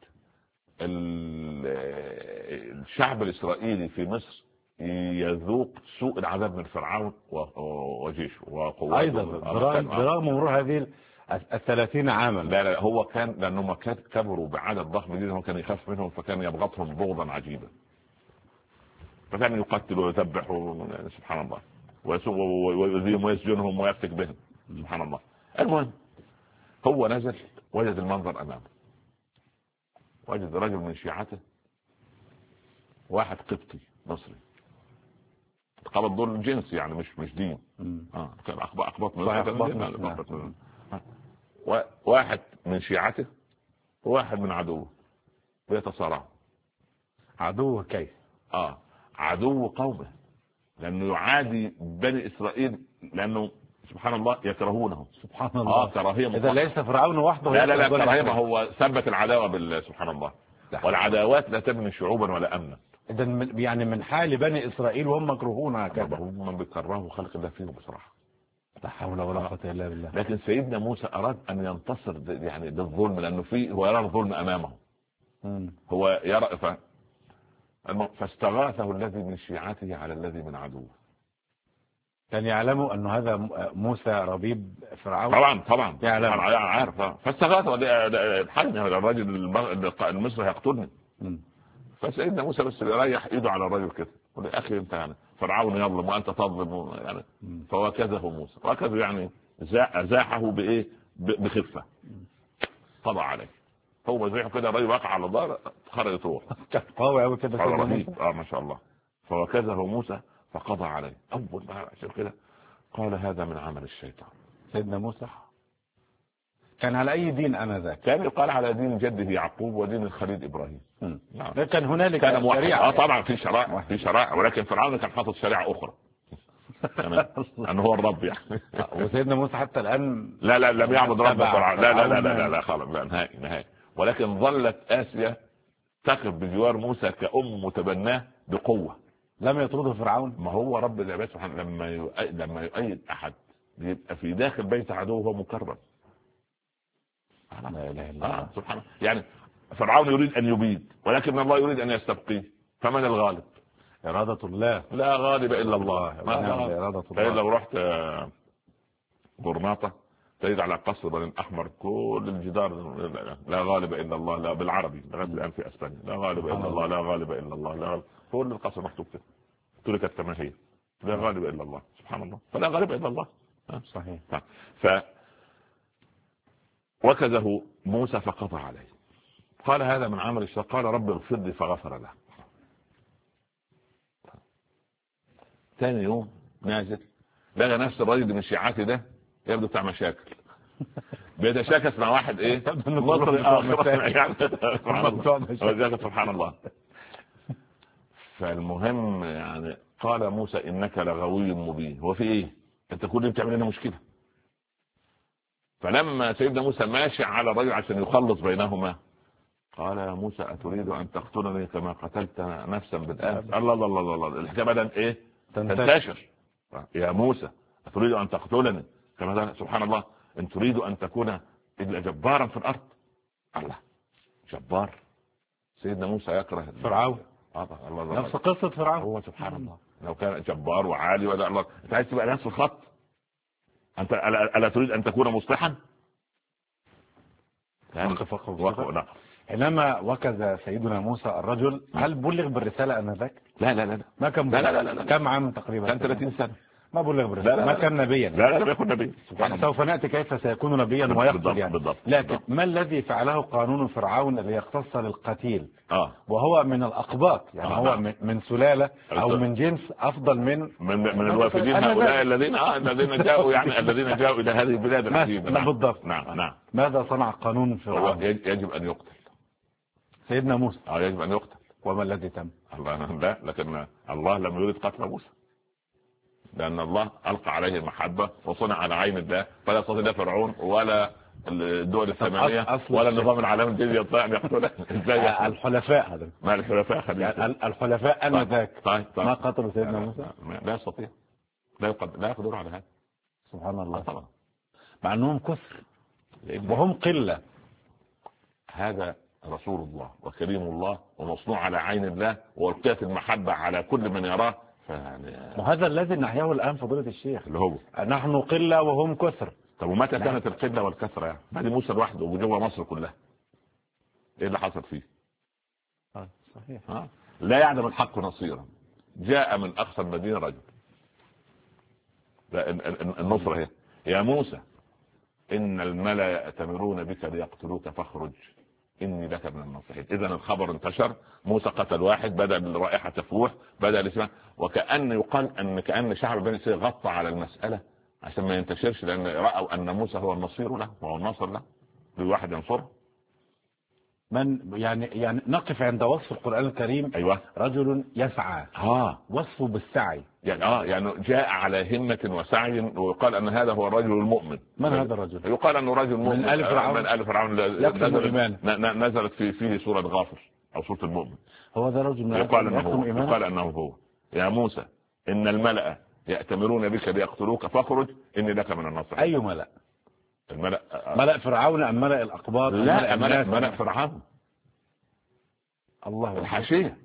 Speaker 3: الشعب الإسرائيلي في مصر يذوق سوء العذاب من فرعون وجيشه وقواته
Speaker 2: أيضا برغم مرور هذه 30 عاما.
Speaker 3: لا هو كان لأنهم كبروا بعدد ضخم جدا، وكان يخاف منهم، فكان يبغضهم بغضا عجيبا، فكان يقتل ويذبح سبحان الله، ويؤذيهم ويسجنهم ويفتك بهم سبحان الله. المهم هو نزل وجد المنظر أمامه، وجد رجل من شيعته، واحد قبطي مصري، قبط دول الجنس يعني مش دين، كان أقباط واحد من شيعته وواحد من عدوه بيتصارعوا.
Speaker 2: عدوه كيف؟
Speaker 3: عدو قومه، لأنه يعادي بني إسرائيل، لأنه سبحان الله يكرهونه.
Speaker 2: سبحان الله.
Speaker 3: كراهية.
Speaker 2: إذا ليس فرعون وحده.
Speaker 3: لا كراهية، ما هو ثبت العداوة سبحان الله. والعداوات لا تبني شعوبا ولا أمنا.
Speaker 2: إذا يعني من حال بني إسرائيل وهم مكروهون هكذا.
Speaker 3: هم بيكرهوا خلق الله فيهم بصراحة.
Speaker 2: لا حول ولا قوة إلا بالله.
Speaker 3: لكن سيدنا موسى أراد أن ينتصر يعني بالظلم، لأنه هو يرى الظلم أمامه. هو يرى فاستغاثه الذي من شيعته على الذي من عدوه.
Speaker 2: كان يعلموا أن هذا موسى ربيب فرعون.
Speaker 3: طبعا
Speaker 2: يعلم.
Speaker 3: عارف. فاستغاثه الحرم، الرجل المصري هيقتلني. فسيدنا موسى بس يريح ايده على الرجل كده، يقول يا اخي انت يعني فرعون يظلم وانت تظلم يعني. فوكزه موسى، وكزه يعني ازاحه بايه؟ بخفه، طبع عليه. هو زي كده الرجل وقع على الظهر، خرجت روح.
Speaker 2: قوي قوي كده
Speaker 3: ما شاء الله. فوكزه موسى فقضى عليه. اول ما عشان كده قال هذا من عمل الشيطان.
Speaker 2: سيدنا موسى كان على اي دين انذاك؟
Speaker 3: كان يقال على دين جده يعقوب ودين الخليل ابراهيم.
Speaker 2: كان هنالك
Speaker 3: شريعه. طبعا في شرائع، ولكن فرعون كان حاطط شريعه اخرى انه هو الرب يعني.
Speaker 2: وسيدنا موسى حتى الان
Speaker 3: لا لم يعبد رب فرعون. لا خلاص، لا نهائي. ولكن ظلت آسيا تقف بجوار موسى كأم متبناه بقوة.
Speaker 2: لم يطرده فرعون.
Speaker 3: ما هو رب العباد سبحانه لما يؤيد أحد يبقى في داخل بيت عدوه هو مكرم.
Speaker 2: لا اله الا الله.
Speaker 3: سبحانه. يعني فرعون يريد أن يبيد، ولكن الله يريد أن يستبقيه. فمن الغالب؟
Speaker 2: إرادة الله.
Speaker 3: لا غالب إلا الله.
Speaker 2: إرادة الله.
Speaker 3: لو رحت غرناطة تجد على قصر بني الأحمر كل الجدار لا غالب إلا الله، لا بالعربي لغاية الآن في أسبانيا لا غالب إلا الله، لا غالب إلا الله، لا غالب. كل القصر مكتوب كده تركت كما هي، لا غالب إلا الله. سبحان الله، فلا غالب إلا الله.
Speaker 2: صحيح.
Speaker 3: وكذه موسى فقضى عليه، قال هذا من عمل الشيطان، قال رب اغفر لي فغفر له. ثاني يوم نازل لقى نفس الراجل من شيعاتي ده يبدو بتاع مشاكل بيتشاكس مع واحد ايه سبحان الله. فالمهم يعني قال موسى انك لغوي مبين، هو في ايه انت كل بتعمل لنا مشكله. فلما سيدنا موسى ماشي على الرجل عشان يخلص بينهما قال يا موسى اتريد ان تقتلني كما قتلت نفسا بالامس؟ الله الله الله الله، الحكايه بدأت ايه تنتشر. يا موسى اتريد ان تقتلني كما، سبحان الله، ان تريد ان تكون الا جبارا في الارض. الله، جبار. سيدنا موسى يكره
Speaker 2: فرعون،
Speaker 3: الله
Speaker 2: نفس قصه فرعون.
Speaker 3: هو سبحان الله لو كان جبار وعالي ولا الله، انت عايز تبقى نفس الخط؟ انت الا تريد ان تكون مصلحا؟
Speaker 2: وقف. حينما وكذ سيدنا موسى الرجل هل بلغ بالرساله انذاك؟
Speaker 3: لا لا لا
Speaker 2: ما كان
Speaker 3: لا لا لا.
Speaker 2: كم عام تقريبا؟
Speaker 3: كان 30 سنه.
Speaker 2: ما بلغ بالرساله، ما كان نبيا.
Speaker 3: لا لا يكون نبيا.
Speaker 2: يعني سوف ناتي كيف سيكون نبيا ويقتل يعني.
Speaker 3: بالضبط.
Speaker 2: لكن ما الذي فعله قانون فرعون الذي يختص للقتيل؟ وهو من الاقباط، يعني هو من سلاله او من جنس افضل من
Speaker 3: الوافدين هؤلاء الذين جاءوا يعني الذين جاءوا الى هذه البلاد الحديثه.
Speaker 2: بالضبط.
Speaker 3: نعم.
Speaker 2: ماذا صنع قانون فرعون؟
Speaker 3: يجب ان يقتل
Speaker 2: سيدنا موسى.
Speaker 3: يجب ان يقتل.
Speaker 2: وما الذي تم؟
Speaker 3: الله لا، لكن الله لم يريد قتل موسى، لأن الله ألقى عليه المحبة وصنع على عين الله، فلا يستطيع فرعون ولا الدول الثمانية ولا النظام العالمي الذي يستطيع أن يقتله.
Speaker 2: الحلفاء هذا
Speaker 3: ما الحلفاء
Speaker 2: الحلفاء آنذاك
Speaker 3: طيب.
Speaker 2: ما قتلوا سيدنا موسى؟
Speaker 3: لا يستطيع، لا يقدر على هذا.
Speaker 2: سبحان الله.
Speaker 3: طبعا.
Speaker 2: مع أنهم كثر وهم قلة.
Speaker 3: هذا رسول الله وكريم الله ومصنوع على عين الله وألقيت المحبة على كل من يراه.
Speaker 2: وهذا الذي نحياه الآن فضيلة الشيخ،
Speaker 3: اللي هو
Speaker 2: نحن قلة وهم كثر.
Speaker 3: طب ومتى كانت القلة والكثرة يعني؟ بعد موسى لوحده وجوه مصر كلها ايه اللي حصل فيه؟
Speaker 2: صحيح.
Speaker 3: لا يعلم الحق نصيرا. جاء من اقصى المدينة رجل، النصرة هي يا موسى ان الملأ يأتمرون بك ليقتلوك فاخرج إني لك من الناصحين. إذن الخبر انتشر، موسى قتل واحد، بدأ الرائحة تفوح، بدأ الاسم، وكأن يقال أن كأن شعب بني إسرائيل غطى على المسألة عشان ما ينتشرش، لأن رأوا أن موسى هو النصير له وهو الناصر له، لواحد ينصره.
Speaker 2: من يعني نقف عند وصف القرآن الكريم.
Speaker 3: أيوة.
Speaker 2: رجل يسعى. وصفه بالسعي
Speaker 3: يعني جاء على همة وسعي، ويقال أن هذا هو الرجل المؤمن.
Speaker 2: من هذا الرجل؟
Speaker 3: يقال أنه رجل مؤمن
Speaker 2: من آل فرعون.
Speaker 3: من آل فرعون نزلت فيه سورة غافر أو سورة المؤمن.
Speaker 2: هو ذا رجل من
Speaker 3: يقال أنه هو. يا موسى إن الملأ يأتمرون بك ليقتلوك فاخرج إني لك من الناصحين.
Speaker 2: أي ملأ؟
Speaker 3: ملأ
Speaker 2: فرعون أم ملأ الأقباط؟
Speaker 3: لا، ملأ فرعون.
Speaker 2: الله
Speaker 3: الحاشية.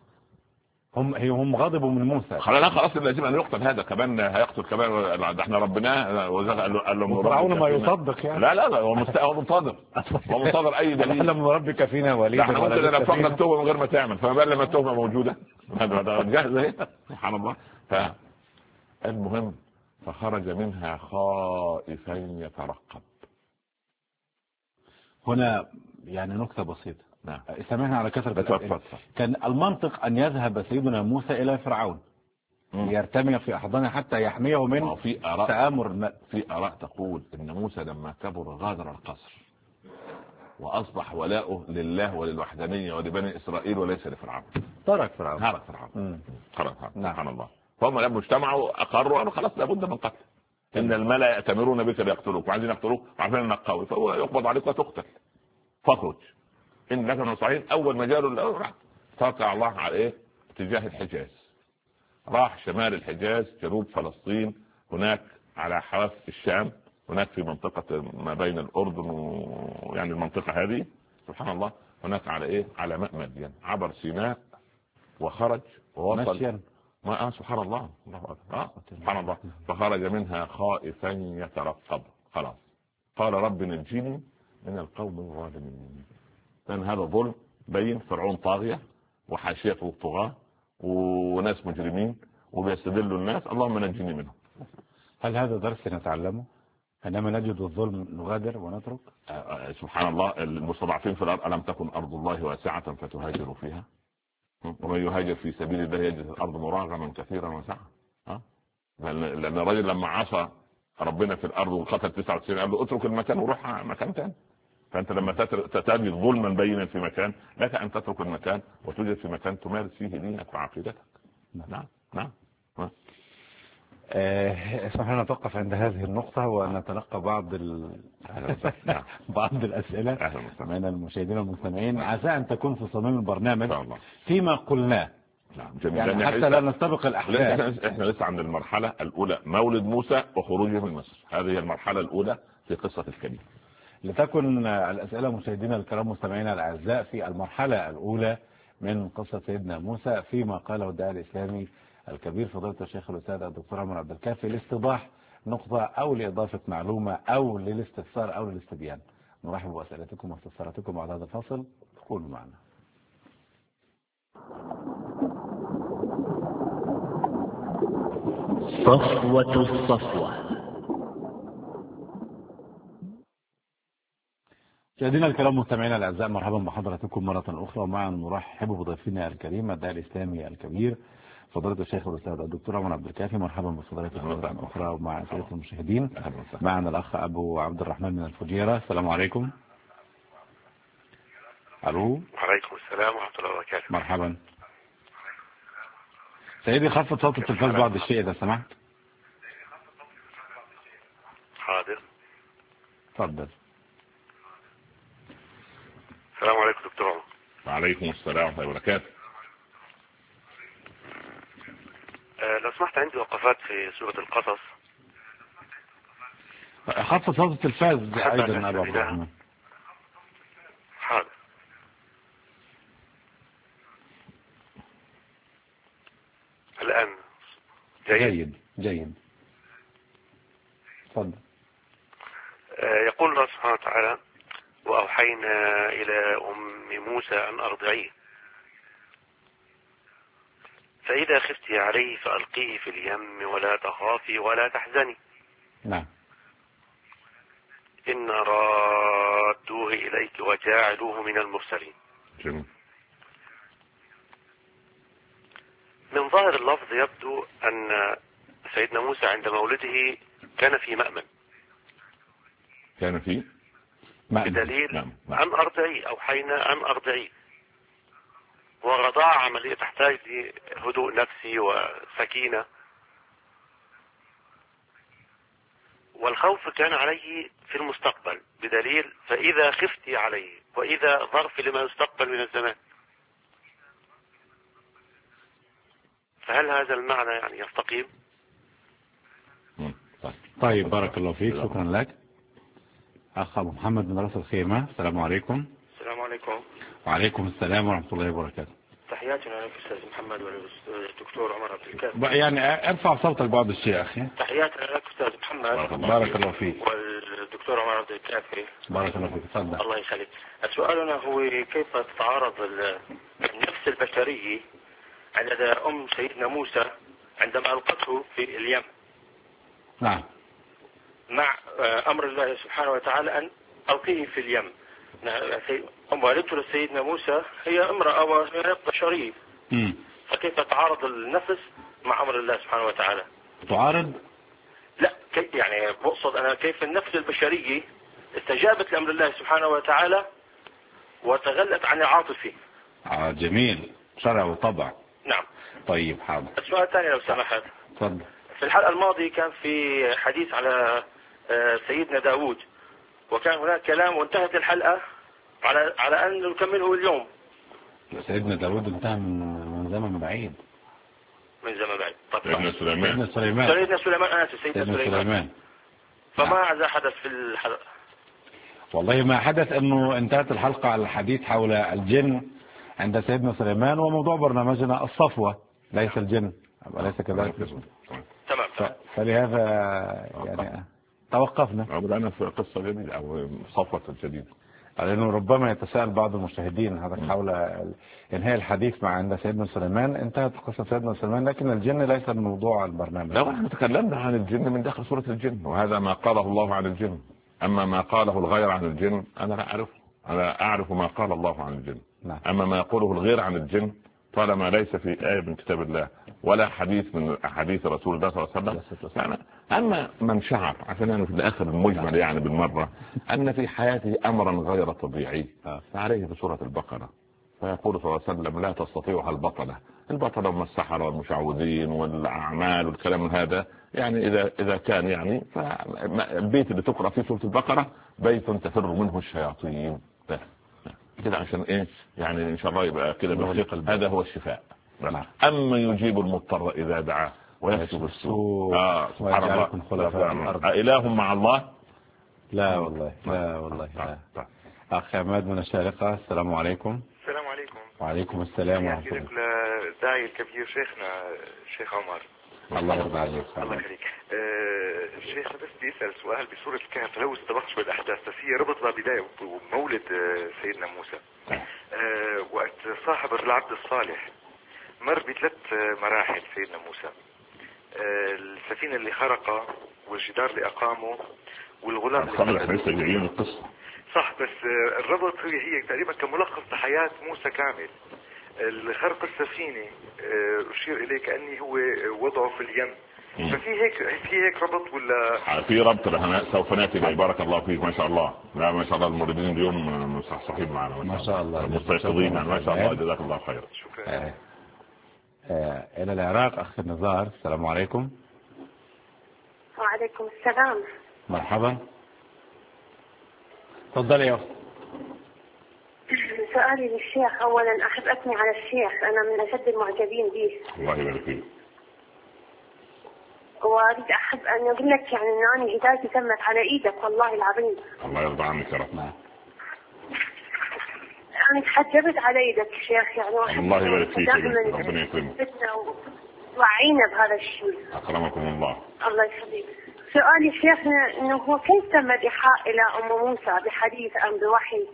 Speaker 2: هم غضبوا من موسى.
Speaker 3: خلاص لازم ان يقتل، هذا كمان هيقتل كمان، احنا ربنا قال له
Speaker 2: فرعون ما يصدق يعني.
Speaker 3: لا هو منتظر اي دليل.
Speaker 2: لم ربك فينا وليدا.
Speaker 3: احنا ممكن نفقنا التوبه من غير ما تعمل، فما بال لما التوبه موجوده. هذا جاهز اهي. سبحان الله. فالمهم فخرج منها خائفا يترقب.
Speaker 2: هنا يعني نكته بسيطه.
Speaker 3: نعم.
Speaker 2: سامحنا على كثرة. كان المنطق أن يذهب سيدنا موسى إلى فرعون ليرتمي في أحضانه حتى يحميه من تآمر الماء.
Speaker 3: في آراء تقول إن موسى لما كبر غادر القصر وأصبح ولاؤه لله وللوحدانية ولبني إسرائيل وليس لفرعون.
Speaker 2: ترك فرعون.
Speaker 3: سبحان الله. فهم لما اجتمعوا أقروا خلاص لابد من قتل. إن الملأ يأتمرون بك ليقتلوك وعايزين يقتلوك وعارفين إنك قوي، فهو يقبض عليك وتقتل. فاخرج إن لك من صحيح. أول ما جاله راح توكل الله على إيه؟ اتجاه الحجاز. راح شمال الحجاز، جنوب فلسطين، هناك على حواف الشام، هناك في منطقة ما بين الأردن ويعني المنطقة هذه. سبحان الله. هناك على إيه؟ على ماء مدين، عبر سيناء وخرج ووصل
Speaker 2: مشيا.
Speaker 3: سبحان الله. سبحان الله. فخرج منها خائفا يترقب. خلاص قال رب نجيني من القوم الظالمين. لأن هذا ظلم بين، فرعون طاغية وحاشيته طغاة وناس مجرمين وبيستدلوا الناس، اللهم نجيني منهم.
Speaker 2: هل هذا درس نتعلمه؟ عندما نجد الظلم نغادر ونترك؟
Speaker 3: سبحان الله. المستضعفين في الأرض، ألم تكن أرض الله واسعة فتهاجروا فيها؟ ومن يهاجر في سبيل الله يجد الأرض مراغما كثيرا وسعة. لأن الرجل لما عصى ربنا في الأرض وقتل 99 قال له اترك المكان وروح مكان ثاني. فأنت لما تتجد ظلما بينا في مكان، لك أن تترك المكان وتوجد في مكان تمارس فيه دينك وعقيدتك. نعم نعم.
Speaker 2: اسمح لنا نتوقف عند هذه النقطة ونتلقى بعض الأسئلة من المشاهدين والمستمعين، عسى أن تكون في صميم البرنامج فيما قلناه. يعني حتى لا نستبق الأحداث.
Speaker 3: احنا لسه عند المرحلة الأولى، مولد موسى وخروجه من مصر. هذه هي المرحلة الأولى في قصة الكريم.
Speaker 2: لتكن الأسئلة مشاهدينا الكرام مستمعينا الأعزاء في المرحلة الأولى من قصة سيدنا موسى فيما قاله الداعي الإسلامي الكبير فضيلة الشيخ الأستاذ الدكتور عمر عبد الكافي لاستيضاح نقطة أو لإضافة معلومة أو للاستفسار أو للاستبيان. نرحب بأسئلتكم واستفساراتكم بعد هذا الفاصل، كونوا معنا.
Speaker 4: صفوة الصفوة.
Speaker 2: مشاهدينا الكرام مستمعينا الاعزاء، مرحبا بحضراتكم مرة أخرى. ومعنا نرحب بضيفنا الكريم الداعي الإسلامي الكبير فضيلة الشيخ الأستاذ الدكتور عمر عبد الكافي. مرحبا بفضيلتكم مرة أخرى ومع أسئلة المشاهدين. معنا الأخ أبو عبد الرحمن من الفجيرة. السلام عليكم. ألو.
Speaker 5: وعليكم السلام ورحمة الله وبركاته.
Speaker 2: مرحبا سيدي، خفض صوت التلفاز بعض الشيء إذا سمحت.
Speaker 5: حاضر.
Speaker 2: تفضل.
Speaker 5: السلام عليكم دكتور عمر.
Speaker 3: وعليكم السلام ورحمة الله وبركاته.
Speaker 5: لو سمحت عندي وقفات في سورة القصص.
Speaker 2: خفض صوت التلفاز أيضا أبو عبد الرحمن.
Speaker 5: حاضر. الآن
Speaker 2: جيد. تفضل.
Speaker 5: يقول الله سبحانه وتعالى: وأوحينا إلى أم موسى أن أرضعيه فإذا خفتي عليه فألقيه في اليم ولا تخافي ولا تحزني.
Speaker 2: نعم.
Speaker 5: إن رادوه إليك وجاعلوه من المرسلين.
Speaker 3: جميل.
Speaker 5: من ظاهر اللفظ يبدو أن سيدنا موسى عند مولده كان في مأمن.
Speaker 3: كان في
Speaker 5: بدليل
Speaker 3: نعم.
Speaker 5: أن أرضعيه، أوحينا أن أرضعيه، والرضاعة عملية تحتاج لهدوء نفسي وسكينة، والخوف كان عليه في المستقبل بدليل فإذا خفتي عليه، وإذا ظرف لما يستقبل من الزمان. فهل هذا المعنى يعني يستقيم؟
Speaker 2: طيب بارك الله فيك، شكرا لك. أخ أبو محمد من رأس الخيمة. السلام عليكم.
Speaker 6: السلام عليكم.
Speaker 2: وعليكم السلام ورحمة الله وبركاته.
Speaker 6: تحياتنا لك أستاذ محمد والدكتور عمر عبد الكافي.
Speaker 2: يعني ارفع صوتك بعض الشيء أخي.
Speaker 6: تحياتنا لك أستاذ محمد.
Speaker 2: بارك الله فيك.
Speaker 6: والدكتور عمر عبد الكافي.
Speaker 2: بارك الله فيك. تفضل.
Speaker 6: الله يخليك. سؤالنا هو كيف تتعارض النفس البشرية عند أم سيدنا موسى عندما ألقته في اليم.
Speaker 2: نعم.
Speaker 6: مع أمر الله سبحانه وتعالى أن ألقيه في اليم. والدته لسيدنا موسى هي امرأة وهي بشرية. فكيف تعارض النفس مع أمر الله سبحانه وتعالى؟
Speaker 2: تعارض؟
Speaker 6: لا، يعني بقصد أنا كيف النفس البشرية استجابت لأمر الله سبحانه وتعالى وتغلت عن العاطفة.
Speaker 2: جميل، شرع وطبع.
Speaker 6: نعم.
Speaker 2: طيب حاضر.
Speaker 6: السؤال الثاني لو سمحت.
Speaker 2: تفضل.
Speaker 6: في الحلقة الماضية كان في حديث على سيدنا داود، وكان هناك كلام وانتهت الحلقة على أن نكمله اليوم.
Speaker 2: سيدنا داود انتهى من زمن بعيد.
Speaker 6: من زمن بعيد.
Speaker 3: سيدنا سليمان.
Speaker 6: سيدنا سليمان أنا سيدنا سليمان. فماذا حدث في الحلقة؟
Speaker 2: والله ما حدث أنه انتهت الحلقة على الحديث حول الجن عند سيدنا سليمان، وموضوع برنامجنا الصفوة ليس الجن، أليس كذلك؟
Speaker 6: تمام.
Speaker 2: فلهذا يعني توقفنا.
Speaker 3: بدأنا في قصة جديدة أو صفوة جديدة.
Speaker 2: لأنه ربما يتساءل بعض المشاهدين هذا حول انهاء الحديث مع عند سيدنا سليمان. انتهت قصة سيدنا سليمان، لكن الجن ليس موضوع البرنامج.
Speaker 3: لا، نحن تكلمنا عن الجن من داخل سورة الجن، وهذا ما قاله الله عن الجن. أما ما قاله الغير عن الجن أنا لا أعرفه، أنا أعرف ما قال الله عن الجن. أما ما يقوله الغير عن الجن طالما ليس في آية من كتاب الله ولا حديث من أحاديث رسول الله صلى الله عليه وسلم. أما من شعر عشان أنا في الآخر المجمل يعني بالمرة أن في حياته أمرا غير طبيعي فعليه بسورة البقرة، فيقول صلى الله عليه وسلم لا تستطيعها البطلة هم السحرة والمشعوذين والأعمال والكلام هذا. يعني إذا كان يعني فالبيت اللي تقرأ فيه سورة البقرة بيت تفر منه الشياطين كده، عشان ايه يعني ان شاء الله يبقى كده بالثقة. هذا هو الشفاء. اما يجيب المضطر اذا دعاه ويكشف السوء سبحان الله. اله مع الله؟
Speaker 2: لا والله لا والله لا. اخي عماد من الشارقة، السلام عليكم.
Speaker 7: السلام عليكم.
Speaker 2: وعليكم السلام ورحمة الله.
Speaker 7: الداعي الكبير شيخنا الشيخ عمر،
Speaker 2: الله يرضى عليك.
Speaker 7: الله يخليك. الشيخ بس بيسأل سؤال بسورة الكهف، لو استبقش بالأحداث بس هي ربط بداية مولد سيدنا موسى. وقت صاحب العبد الصالح مر بثلاث مراحل سيدنا موسى، السفينة اللي خرقه والجدار اللي أقامه والغلام اللي
Speaker 3: القصة
Speaker 7: صح. بس الربط هي تقريبا كملخص لحياة موسى كامل. الخرق السفينة أشير إليه كأني هو وضعه في اليم، ففي هيك ربط ولا
Speaker 3: في ربط؟ سوف ناتي إليه. بارك الله فيك. ما شاء الله. لا ما شاء الله الموردين اليوم مصحصحين معنا
Speaker 2: ما شاء الله،
Speaker 3: مستيقظين ما شاء الله. جزاك الله خير.
Speaker 7: شكرا.
Speaker 2: إلى العراق أخ النزار، السلام عليكم.
Speaker 8: وعليكم السلام.
Speaker 2: مرحبا، تفضلي يا أخت.
Speaker 8: سؤالي للشيخ، أولا أحب أثني على الشيخ، أنا من أشد المعجبين به.
Speaker 3: الله يبارك فيك.
Speaker 8: وأريد أحب أن أقول لك يعني أنني هدايتي تمت على إيدك والله العظيم.
Speaker 3: الله يرضى عنك يا رب.
Speaker 8: يعني تحجبت على إيدك شيخ يعني.
Speaker 3: الله يبارك فيك. ربنا يكرمك.
Speaker 8: وعينا بهذا الشيء.
Speaker 3: أكرمكم الله.
Speaker 8: الله يخليك. سؤالي شيخنا إنه هو كيف تم الإيحاء إلى أم موسى بحديث أم بوحي؟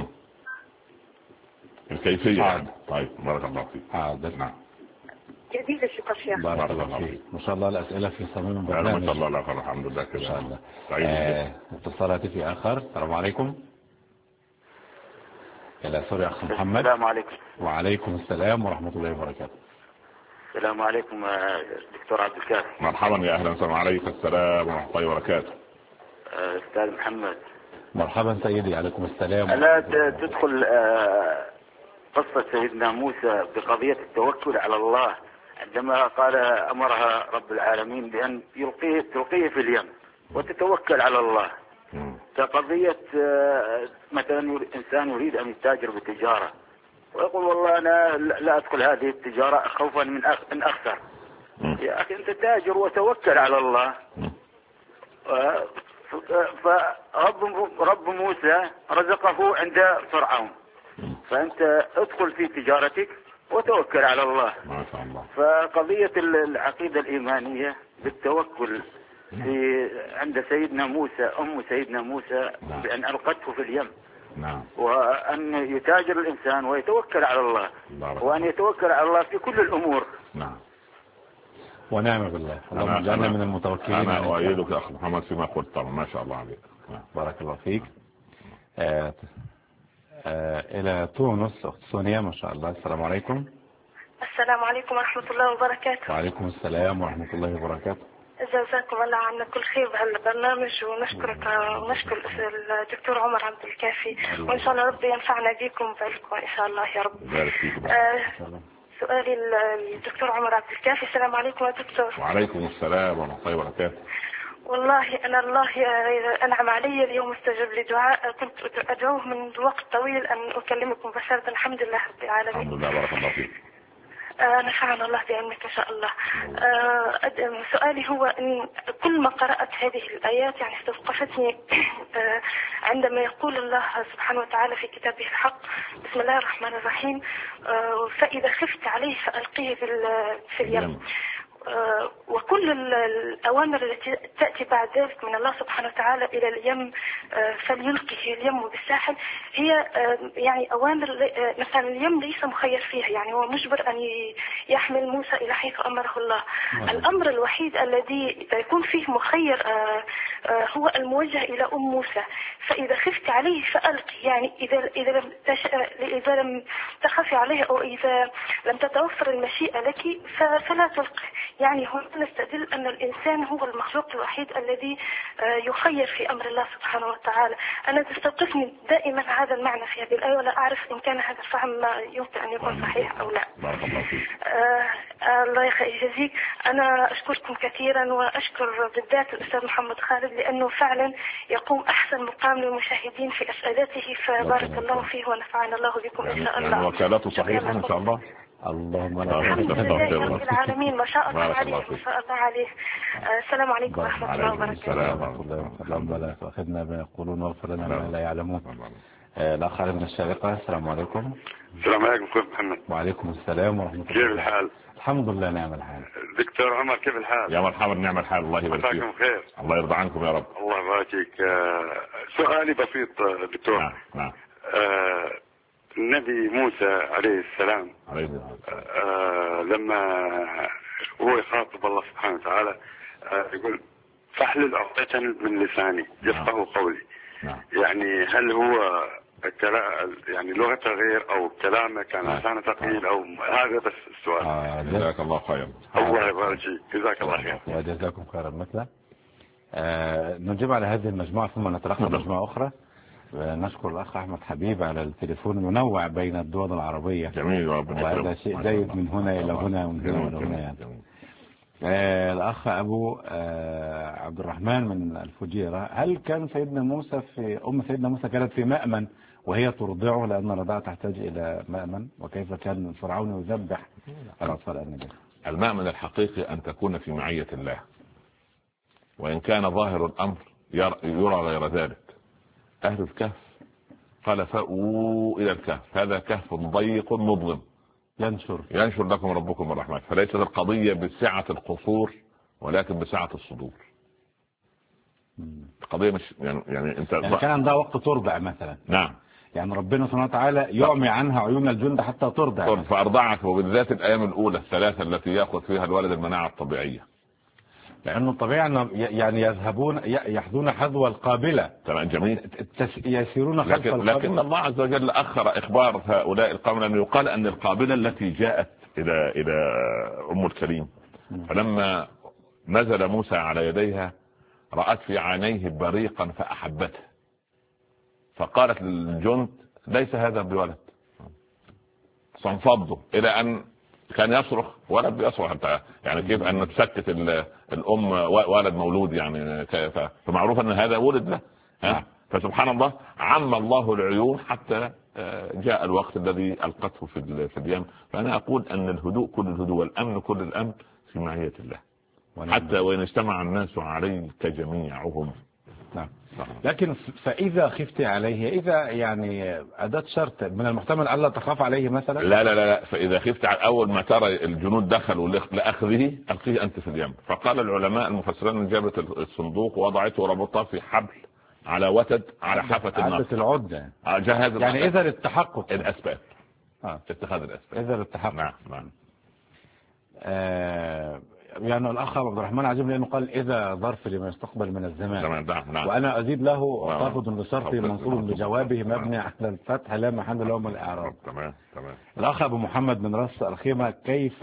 Speaker 3: الكيفية. طيب بارك الله فيك.
Speaker 2: نعم.
Speaker 8: جديد الشكر شيخ.
Speaker 2: بارك الله فيك. ما شاء الله الأسئلة في صميم البرنامج.
Speaker 3: ما شاء الله. لا الحمد لله كده.
Speaker 2: ما شاء الله.
Speaker 3: اتصالات
Speaker 2: في آخر. السلام عليكم. إلى سوريا أخ محمد.
Speaker 9: السلام عليكم.
Speaker 2: وعليكم السلام ورحمة الله وبركاته.
Speaker 9: السلام عليكم دكتور عبد الكافي.
Speaker 3: مرحبا يا أهلا وسهلا. عليكم السلام ورحمة الله وبركاته.
Speaker 9: أستاذ محمد.
Speaker 2: مرحبا سيدي. عليكم السلام.
Speaker 9: ألا تدخل قصة سيدنا موسى بقضية التوكل على الله عندما قال أمرها رب العالمين بأن تلقيه في اليم وتتوكل على الله، كقضية مثلا إنسان يريد أن يتاجر بالتجارة ويقول والله أنا لا أدخل هذه التجارة خوفا من أن أخسر. يا أخي أنت تاجر وتوكل على الله. فرب موسى رزقه عند فرعون، فأنت ادخل في تجارتك وتوكل على الله.
Speaker 3: ما شاء الله.
Speaker 9: فقضية العقيدة الإيمانية بالتوكل في عند سيدنا موسى، أم سيدنا موسى بأن ألقته في اليم.
Speaker 3: نعم.
Speaker 9: وأن يتاجر الإنسان ويتوكل على الله، وأن يتوكل على الله في كل الأمور.
Speaker 3: نعم.
Speaker 2: ونعم بالله. اللهم اجعلنا من المتوكلين.
Speaker 3: أنا أؤيدك يا أخ محمد فيما قلت طبعا. ما شاء الله عليك.
Speaker 2: بارك الله فيك. إلى تونس أخت سونيا ما شاء الله. السلام عليكم.
Speaker 8: السلام عليكم ورحمة الله وبركاته.
Speaker 2: وعليكم السلام ورحمة الله وبركاته.
Speaker 8: جزاكم الله عنا كل خير بهالبرنامج، ونشكرك ونشكر الدكتور عمر عبد الكافي، وإن شاء الله ربي ينفعنا بكم بعلمكم إن شاء الله يا رب. سؤالي الدكتور عمر عبد الكافي. السلام عليكم يا دكتور.
Speaker 3: وعليكم السلام ورحمة الله وبركاته.
Speaker 8: والله أنا الله أنعم علي اليوم، استجب لدعاء كنت أدعوه من وقت طويل أن أكلمكم مباشرة. الحمد لله رب العالمين.
Speaker 3: الحمد لله. بارك الله فيك.
Speaker 8: نفعنا الله بعلمك إن شاء الله. سؤالي هو إن كل ما قرأت هذه الآيات يعني استوقفتني عندما يقول الله سبحانه وتعالى في كتابه الحق بسم الله الرحمن الرحيم فإذا خفت عليه فألقيه في اليم. وكل الأوامر التي تأتي بعد ذلك من الله سبحانه وتعالى إلى اليم فليلقه اليم بالساحل هي يعني أوامر. مثلا اليم ليس مخير فيها، يعني هو مجبر أن يحمل موسى إلى حيث أمره الله. الأمر الوحيد الذي يكون فيه مخير هو الموجه إلى موسى. فإذا خفت عليه فألقي، يعني إذا لم تخافي عليه أو إذا لم تتوفر المشيئة لك فلا تلقي. يعني هنا نستدل أن الإنسان هو المخلوق الوحيد الذي يخير في أمر الله سبحانه وتعالى. أنا تستوقفني دائما هذا المعنى في هذه الآية، ولا أعرف إن كان هذا الفهم يمكن أن يكون صحيح أو لا. الله يجزيك. أنا أشكركم كثيرا، وأشكر بالذات الأستاذ محمد خالد لأنه فعلا يقوم أحسن مقام للمشاهدين في أسئلته، فبارك الله فيه ونفعنا الله بكم إن شاء الله.
Speaker 3: وكالته صحيحة إن شاء الله.
Speaker 8: اللهم الحمد لله رب العالمين، ما شاء الله عليه ما شاء الله عليه. السلام عليكم ورحمة الله وبركاته.
Speaker 2: السلام ورحمة الله وبركاته. ولا تؤاخذنا بما يقولون واغفر لنا ما لا يعلمون. الأخ علي من الشارقة، السلام عليكم.
Speaker 10: السلام عليكم أخوي محمد.
Speaker 2: وعليكم السلام ورحمة الله.
Speaker 10: كيف الحال؟
Speaker 2: الحمد لله نعم الحال.
Speaker 10: دكتور عمر كيف الحال؟
Speaker 3: يا مرحبا نعم الحال، الله يبارك فيك.
Speaker 10: مساكم خير.
Speaker 3: الله يرضى عنكم يا رب.
Speaker 10: الله يبارك فيك. سؤالي بسيط دكتور.
Speaker 3: نعم.
Speaker 10: النبي موسى عليه السلام لما هو يخاطب الله سبحانه وتعالى يقول فاحلل عقدة من لساني يفقهوا قولي. يعني هل هو يعني لغته غير او كلامه كان لسانه ثقيل او هذا بس السؤال.
Speaker 3: جزاك الله خير.
Speaker 10: الله يبارك فيك. جزاك الله خير.
Speaker 2: وجزاكم خيرا مثله. نجيب على هذه المجموعة ثم نتلقى مجموعة أخرى. نشكر الأخ أحمد حبيب على التليفون المنوع بين الدول العربية.
Speaker 3: جميل.
Speaker 2: وهذا شيء جيد من هنا إلى هنا ومن هنا إلى هنا يعني. الأخ أبو عبد الرحمن من الفجيرة، هل كان سيدنا موسى سيدنا موسى كانت في مأمن وهي ترضعه لأن الرضاعة تحتاج إلى مأمن، وكيف كان فرعون يذبح الأطفال النبي؟
Speaker 3: المأمن الحقيقي أن تكون في معية الله، وإن كان ظاهر الأمر يرى غير ذلك. أهل الكهف قال فأووا إلى الكهف، هذا كهف ضيق مظلم ينشر لكم ربكم الرحمن. فليست القضية بسعة القصور ولكن بسعة الصدور. القضية مش يعني انت
Speaker 2: يعني كان عندها وقت ترضع مثلا.
Speaker 3: نعم.
Speaker 2: يعني ربنا سبحانه وتعالى يعمي عنها عيون الجند حتى ترضع.
Speaker 3: فأرضعت، وبالذات الأيام الأولى الثلاثة التي يأخذ فيها الولد المناعة الطبيعية.
Speaker 2: لأنه الطبيعي يعني يحذون حذو القابلة.
Speaker 3: تمام جميل.
Speaker 2: يسيرون خلف القابلة.
Speaker 3: لكن الله عز وجل أخر إخبار هؤلاء القوم، لأنه يقال أن القابلة التي جاءت إلى أم الكريم فلما نزل موسى على يديها رأت في عينيه بريقا فأحبته، فقالت للجند ليس هذا بولد، فانفضوا إلى أن كان يصرخ ولد بيصرخ حتى يعني كيف أن تسكت الأم ولد مولود يعني فمعروف أن هذا ولد له. فسبحان الله عم الله العيون حتى جاء الوقت الذي ألقته في اليم. فأنا أقول أن الهدوء كل الهدوء والأمن كل الأمن في معية الله، حتى وإن اجتمع الناس عليك جميعهم.
Speaker 2: نعم. لكن فإذا خفت عليه، إذا يعني أداة شرط من المحتمل ألا تخاف عليه مثلا.
Speaker 3: لا فإذا خفت على أول ما ترى الجنود دخلوا لأخذه ألقيه أنت في اليم. فقال العلماء المفسرين جابت الصندوق ووضعته وربطته في حبل على وتد على حافة النار.
Speaker 2: العدة
Speaker 3: جهز
Speaker 2: يعني إذا للتحقق
Speaker 3: الأسباب. اتخاذ الأسباب.
Speaker 2: إذا للتحقق.
Speaker 3: نعم.
Speaker 2: يعني الأخ عبد الرحمن عجب لأنه قال إذا ظرف لما يستقبل من الزمان.
Speaker 3: نعم.
Speaker 2: وأنا أزيد له خافض لشرطه منصوب بجوابه مبني على الفتح لا محل له من الإعراب.
Speaker 3: تمام.
Speaker 2: الأخ أبو محمد من رأس الخيمة، كيف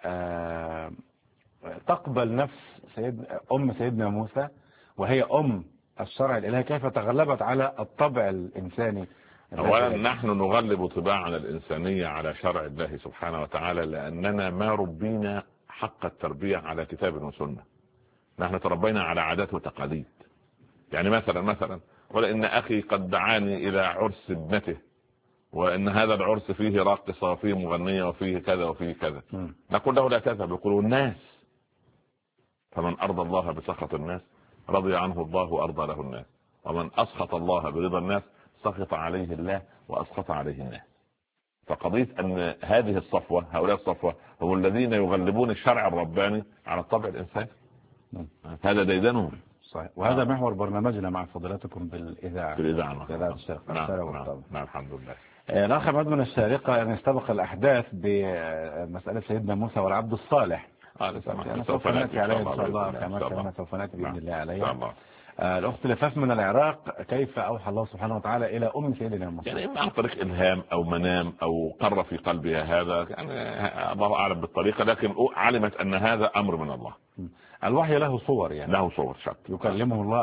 Speaker 2: تقبل نفس سيدنا موسى وهي الشرع الإلهي، كيف تغلبت على الطبع الإنساني؟
Speaker 3: أولا نحن نغلب طباعنا الإنسانية على شرع الله سبحانه وتعالى، لأننا ما ربينا حق التربية على كتاب وسنة. نحن تربينا على عادات وتقاليد. يعني مثلا ولأن أخي قد دعاني إلى عرس ابنته، وإن هذا العرس فيه راقصة وفيه مغنية وفيه كذا وفيه كذا، نقول له لا تذهب. يقولوا الناس، فمن أرضى الله بسخط الناس رضي عنه الله وأرضى له الناس، ومن أسخط الله برضا الناس سخط عليه الله وأسخط عليه الناس. فقضية أن هذه الصفوة، هؤلاء الصفوة هم الذين يغلبون الشرع الرباني على الطبع الإنساني. هذا ديدنهم.
Speaker 2: صحيح. وهذا محور برنامجنا مع فضيلتكم بالإذاعة.
Speaker 3: بالإذاعة. نعم الحمد لله.
Speaker 2: الأخ عماد من الشارقة يعني استبق الأحداث بمسألة سيدنا موسى والعبد الصالح. سوف نأتي عليه إن شاء الله كما سوف نأتي بإذن الله عليه. الأخت لفاف من العراق، كيف أوحى الله سبحانه وتعالى إلى أم سيدنا موسى؟
Speaker 3: يعني إما عن طريق إلهام أو منام أو قر في قلبها هذا، يعني الله أعلم بالطريقة، لكن علمت أن هذا أمر من الله.
Speaker 2: الوحي له صور، يعني
Speaker 3: له صور شك
Speaker 2: يكلمه الله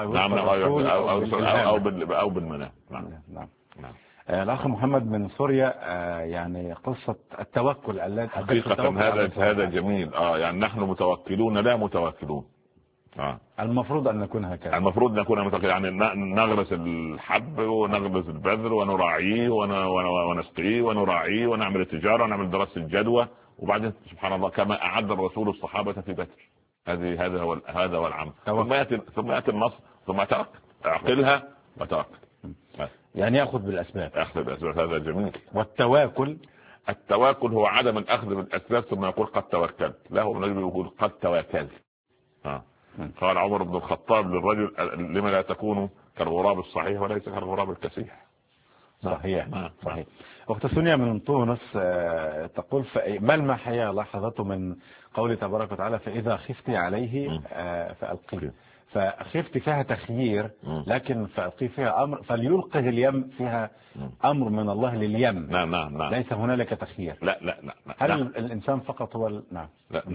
Speaker 3: أو بالمنام.
Speaker 2: نعم. الأخ محمد من سوريا، يعني قصة التوكل الذي
Speaker 3: حقيقة هذا جميل. يعني نحن متوكلون لا متوكلون.
Speaker 2: المفروض أن نكون هكذا.
Speaker 3: المفروض نكون متوكلين، يعني نغرس الحب ونغرس البذر ونراعيه ونسقيه ونراعيه ونعمل التجارة ونعمل دراسة الجدوى، وبعدين سبحان الله كما أعد الرسول الصحابة في بدر. هذا هو العمل. ثم يأتي النصر ثم أعقلها وتوكل.
Speaker 2: يعني يأخذ بالأسباب.
Speaker 3: هذا جميل.
Speaker 2: التواكل
Speaker 3: هو عدم الأخذ بالأسباب ثم يقول قد توكلت. لا، هو النبي يقول قد توكلت. قال عمر بن الخطاب للرجل لما لا تكون كالغراب الصحيح وليس كالغراب الكسيح.
Speaker 2: صحيح. صحيح. أخت سونيا من تونس تقول ملمح هي لحظته من قول تبارك وتعالى فإذا خفتي عليه فألقيه، فخفت فيها تخيير لكن فألقيه فيها أمر، فليلقه اليم فيها أمر من الله لليم.
Speaker 3: نعم.
Speaker 2: ليس هنالك تخيير.
Speaker 3: لا.
Speaker 2: هل الإنسان فقط هو
Speaker 3: لا.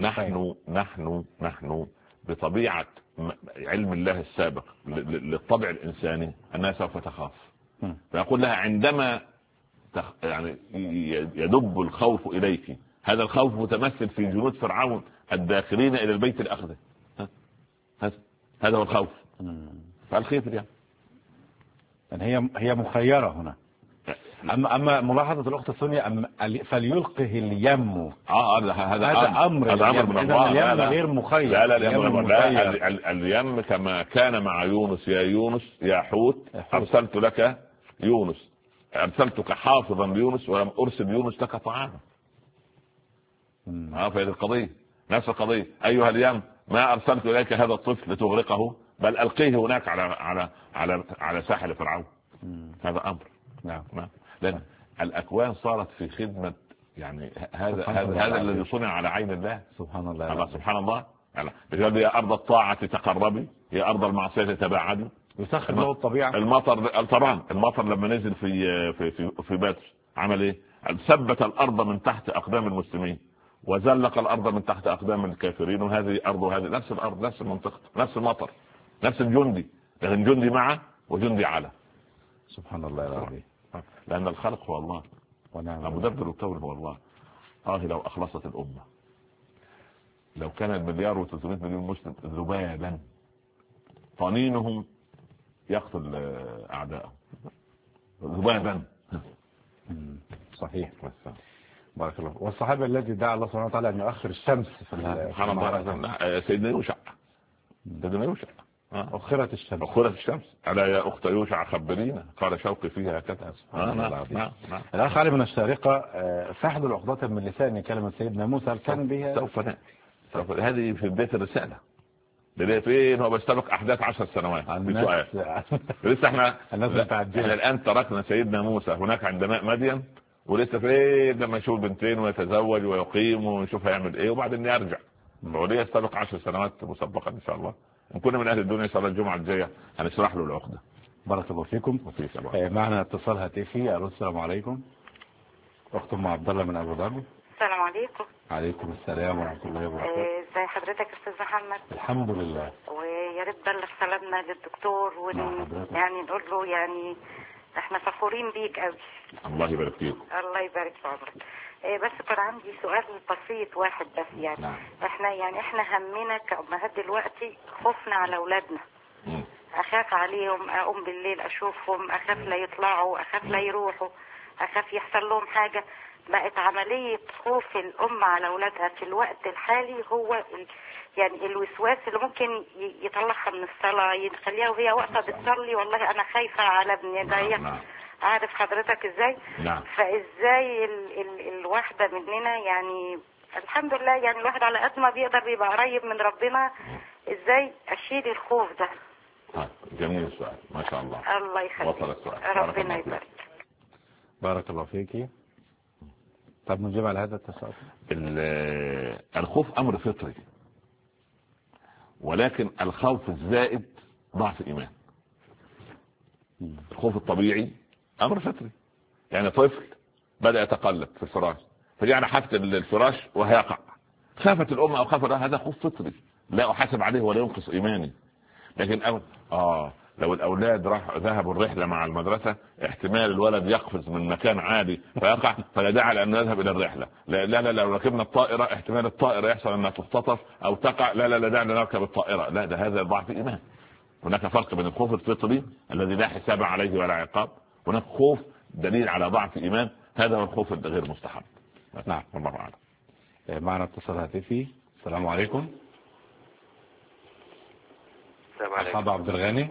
Speaker 3: نحن بطبيعة علم الله السابق للطبع الإنساني أنها سوف تخاف. فيقول لها عندما يعني يدب الخوف إليك، هذا الخوف متمثل في جنود فرعون الداخلين إلى البيت الأخضر. هذا هو الخوف. فالخيف اليوم
Speaker 2: يعني هي مخيرة هنا. أما ملاحظة الأخت سونيا فليلقه اليم. هذا أمر
Speaker 3: من الله.
Speaker 2: اليم غير مخير.
Speaker 3: لا. اليم كما كان مع يونس، يا يونس يا حوت أرسلت لك يونس، أرسلتك حافظا ليونس ولم أرسل يونس لك طعاما. فهذه القضية نفس القضية. أيها اليم ما أرسلت إليك هذا الطفل لتغرقه، بل ألقيه هناك على ساحل فرعون. هذا أمر.
Speaker 2: نعم.
Speaker 3: لأن الأكوان صارت في خدمة، يعني هذا الذي صنع على عين الله.
Speaker 2: سبحان الله.
Speaker 3: سبحان الله. يا أرض الطاعة تقربي، يا أرض المعصية تباعدي.
Speaker 2: يسخر له الطبيعة.
Speaker 3: المطر طبعا، المطر لما نزل في بدر عمل ايه؟ ثبت الأرض من تحت أقدام المسلمين وزلق الأرض من تحت أقدام الكافرين، وهذه أرض وهذه نفس الأرض، نفس المنطقة، نفس المطر، نفس الجندي، لكن جندي معه وجندي على.
Speaker 2: سبحان الله العظيم.
Speaker 3: لأن الخلق هو الله مدبر الكون هو الله. لو أخلصت الأمة، لو كان 1,300 مليون مسلم ذبابا طنينهم يقتل أعداءهم ذبابا.
Speaker 2: صحيح. بارك الله. والصحابي الذي دعا الله سبحانه وتعالى أن يؤخر الشمس
Speaker 3: سبحان الله. سيدنا يوشع
Speaker 2: أخرت
Speaker 3: الشمس. ألا يا أخت يوشع خبرينا، قال شوقي فيها كذا.
Speaker 2: نعم. الأخ علي من الشارقة، فاحذوا العقدة من لسان كلمة سيدنا موسى كان بها.
Speaker 3: سوف هذه في بداية الرسالة. فين هو بيستبق أحداث 10 سنوات بسؤال. لسه احنا الآن تركنا سيدنا موسى هناك عند ماء مدين، ولسه فين لما يشوف بنتين ويتزوج ويقيم ونشوف هيعمل ايه وبعدين يرجع. وليه يستبق 10 سنوات مسبقا ان شاء الله. ان كنا من اهل الدنيا ان شاء الله الجمعه الجايه هنشرح له العقده.
Speaker 2: بارك الله فيكم. معنا اتصال هاتفي. السلام عليكم. اخت ام عبد الله من ابو ظبي.
Speaker 11: السلام عليكم.
Speaker 2: عليكم السلام ورحمه الله وبركاته.
Speaker 11: ازي حضرتك استاذ محمد؟
Speaker 2: الحمد لله.
Speaker 11: ويا ريت بلغ سلامنا للدكتور يعني نقول له يعني احنا فخورين بيك قوي.
Speaker 3: الله يبارك فيك.
Speaker 11: الله يبارك في عمرك. بس كان عندي سؤال بسيط واحد بس يعني.
Speaker 3: نعم.
Speaker 11: احنا همنا كأمهات دلوقتي خوفنا على اولادنا. اخاف عليهم، اقوم بالليل اشوفهم، اخاف لا يطلعوا، اخاف لا يروحوا، اخاف يحصل لهم حاجة. بقت عملية خوف الام على اولادها في الوقت الحالي هو يعني الوسواس اللي ممكن يطلعها من الصلاة، يخليها وهي واقفة بتصلي والله انا خايفة على ابني ده عارف حضرتك ازاي؟
Speaker 3: نعم.
Speaker 11: فازاي الواحدة مننا يعني الحمد لله يعني الواحد على قد ما بيقدر بيبقى قريب من ربنا، ازاي اشيل الخوف ده؟
Speaker 3: جميل السؤال، ما شاء الله.
Speaker 11: الله يخليك.
Speaker 3: وصل السؤال.
Speaker 11: ربنا يبارك.
Speaker 2: بارك الله فيك. طب نجيب على هذا التساؤل.
Speaker 3: الخوف امر فطري، ولكن الخوف الزائد ضعف ايمان. الخوف الطبيعي امر فطري، يعني طفل بدأ يتقلب في الفراش فجعل حافة الفراش وهيقع، خافت الام او خاف هذا خوف فطري لا احاسب عليه ولا ينقص ايماني. لكن لو الاولاد ذهبوا الرحله مع المدرسه احتمال الولد يقفز من مكان عالي فيقع فلا داعي لان نذهب الى الرحله. لا لو ركبنا الطائره احتمال الطائره يحصل انها تختطف او تقع، لا داعي لنركب الطائره. لا، ده هذا ضعف ايمان. هناك فرق بين الخوف الفطري الذي لا حساب عليه ولا عقاب، هناك خوف دليل على ضعف ايمان، هذا هو الخوف الغير مستحب.
Speaker 2: نعم، والله اعلم. معنا اتصال هاتفي. السلام عليكم. مرحبا عبد الغني.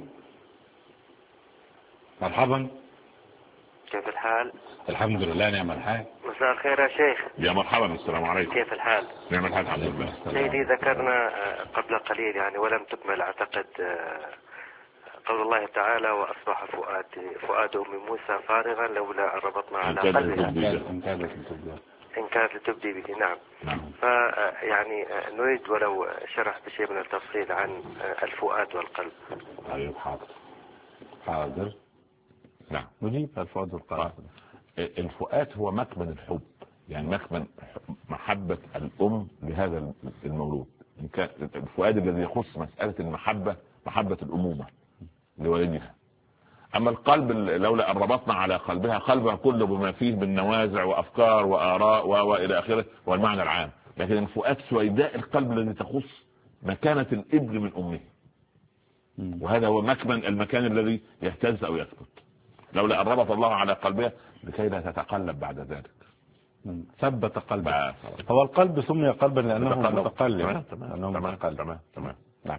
Speaker 2: مرحبا.
Speaker 12: كيف الحال؟
Speaker 2: الحمد لله، نعم الحال.
Speaker 12: مساء الخير يا شيخ.
Speaker 3: يا مرحبا، السلام عليكم.
Speaker 12: كيف الحال؟
Speaker 3: نعم الحال، الحمد لله.
Speaker 12: سيدي ذكرنا قبل قليل يعني ولم تكمل اعتقد قول الله تعالى واصبح فؤاد ام موسى فارغا لولا ربطنا على قلبها إن كانت لتبدي به. نعم. فيعني نريد ولو شرح بشيء من التفصيل عن الفؤاد والقلب.
Speaker 3: أيوة، حاضر. نعم،
Speaker 2: نجيب الفؤاد والقلب.
Speaker 3: الفؤاد هو مكمن الحب، يعني مكمن محبة الأم لهذا المولود. إن كان الفؤاد الذي يخص مسألة المحبة، محبة الأمومة لولدها. أما القلب لولا أن ربطنا على قلبها، قلبها كله بما فيه من نوازع وأفكار وآراء وإلى آخره والمعنى العام. لكن الفؤاد سويداء القلب الذي تخص مكانة الابن من أمه، وهذا هو مكمن المكان الذي يهتز أو يثبت. لولا أن ربط الله على قلبها لكي لا تتقلب بعد ذلك.
Speaker 2: ثبت قلبه. هو القلب سمي قلبا لأنه متقلب.
Speaker 3: تمام.
Speaker 2: نعم.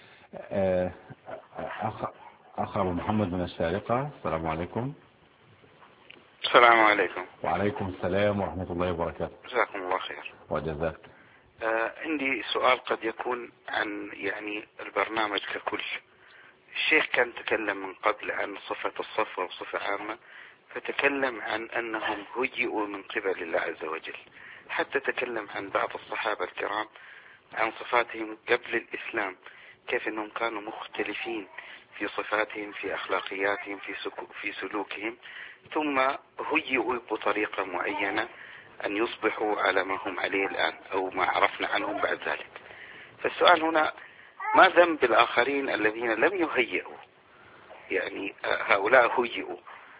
Speaker 2: أخ أبو محمد من الشارقة. السلام عليكم.
Speaker 13: السلام عليكم.
Speaker 2: وعليكم السلام ورحمة الله وبركاته.
Speaker 13: جزاكم الله خير.
Speaker 2: وجزاك.
Speaker 13: عندي سؤال قد يكون عن يعني البرنامج ككل. الشيخ كان تكلم من قبل عن صفة الصفوة وصفة عامة، فتكلم عن أنهم هيئوا من قبل الله عز وجل، حتى تكلم عن بعض الصحابة الكرام عن صفاتهم قبل الإسلام، كيف أنهم كانوا مختلفين في صفاتهم، في أخلاقياتهم، في سلوكهم، ثم هيئوا بطريقة معينة أن يصبحوا على ما هم عليه الآن أو ما عرفنا عنهم بعد ذلك. فالسؤال هنا، ما ذنب الآخرين الذين لم يهيئوا؟ يعني هؤلاء هيئوا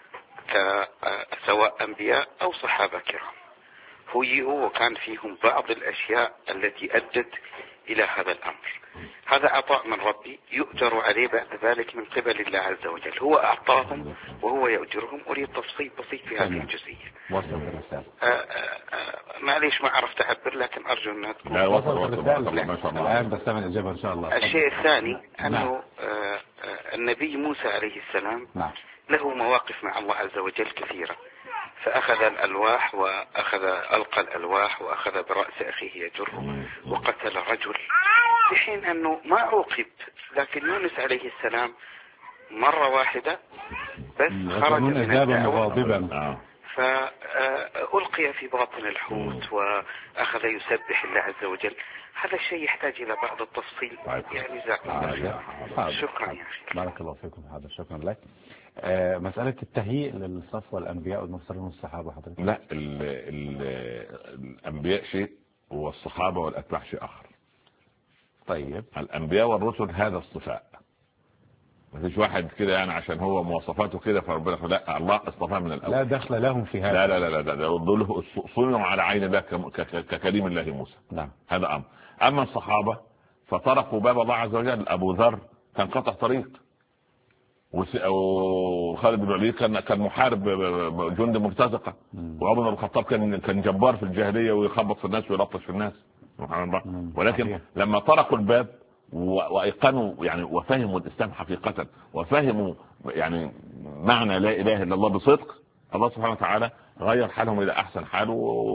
Speaker 13: سواء أنبياء أو صحابة كرام، هيئوا وكان فيهم بعض الأشياء التي أدت إلى هذا الأمر. هذا عطاء من ربي يؤجر عليه بعد ذلك من قبل الله عز وجل، هو أعطاهم وهو يؤجرهم. أريد تفصيل بسيط في هذه الجزئية. معليش ما عرفت أعبر، لكن أرجو أنها تكون.
Speaker 3: لا، وصل ما شاء الله.
Speaker 2: الآن بستمع الإجابة إن شاء الله.
Speaker 13: الشيء الثاني أنه النبي موسى عليه السلام له مواقف مع الله عز وجل كثيرة، فأخذ الألواح ألقى الألواح وأخذ برأس أخيه يجره وقتل رجل، في حين أنه ما عوقب. لكن يونس عليه السلام مرة واحدة بس خرج من الدعوة فألقي في باطن الحوت وأخذ يسبح الله عز وجل. هذا الشيء يحتاج إلى بعض التفصيل يعني. شكرا يا أخي.
Speaker 2: بارك الله فيكم. هذا شكرا لك. مسألة التهيئ للصفوة الأنبياء والمرسلين والصحابة حضرتك؟
Speaker 3: لا، الأنبياء شيء والصحابة والأتباع شيء آخر.
Speaker 2: طيب،
Speaker 3: الأنبياء والرسل هذا الصفاء، ما فيش واحد كده يعني عشان هو مواصفاته كده فربنا لا، الله اصطفاه من الأول.
Speaker 2: لا دخل لهم في هذا.
Speaker 3: لا دول صنعوا على عين الله ككريم الله موسى.
Speaker 2: نعم.
Speaker 3: هذا أمر. أما الصحابة فطرقوا باب الله عز وجل. أبو ذر كان قطع طريق، وخالد بن الوليد كان محارب جند مرتزقة، وعمر بن الخطاب كان جبار في الجاهلية ويخبط في الناس ويلطش في الناس سبحان الله. ولكن لما طرقوا الباب وايقنوا يعني وفهموا الاسلام حقيقة، وفهموا يعني معنى لا اله الا الله بصدق، الله سبحانه وتعالى غير حالهم الى احسن حال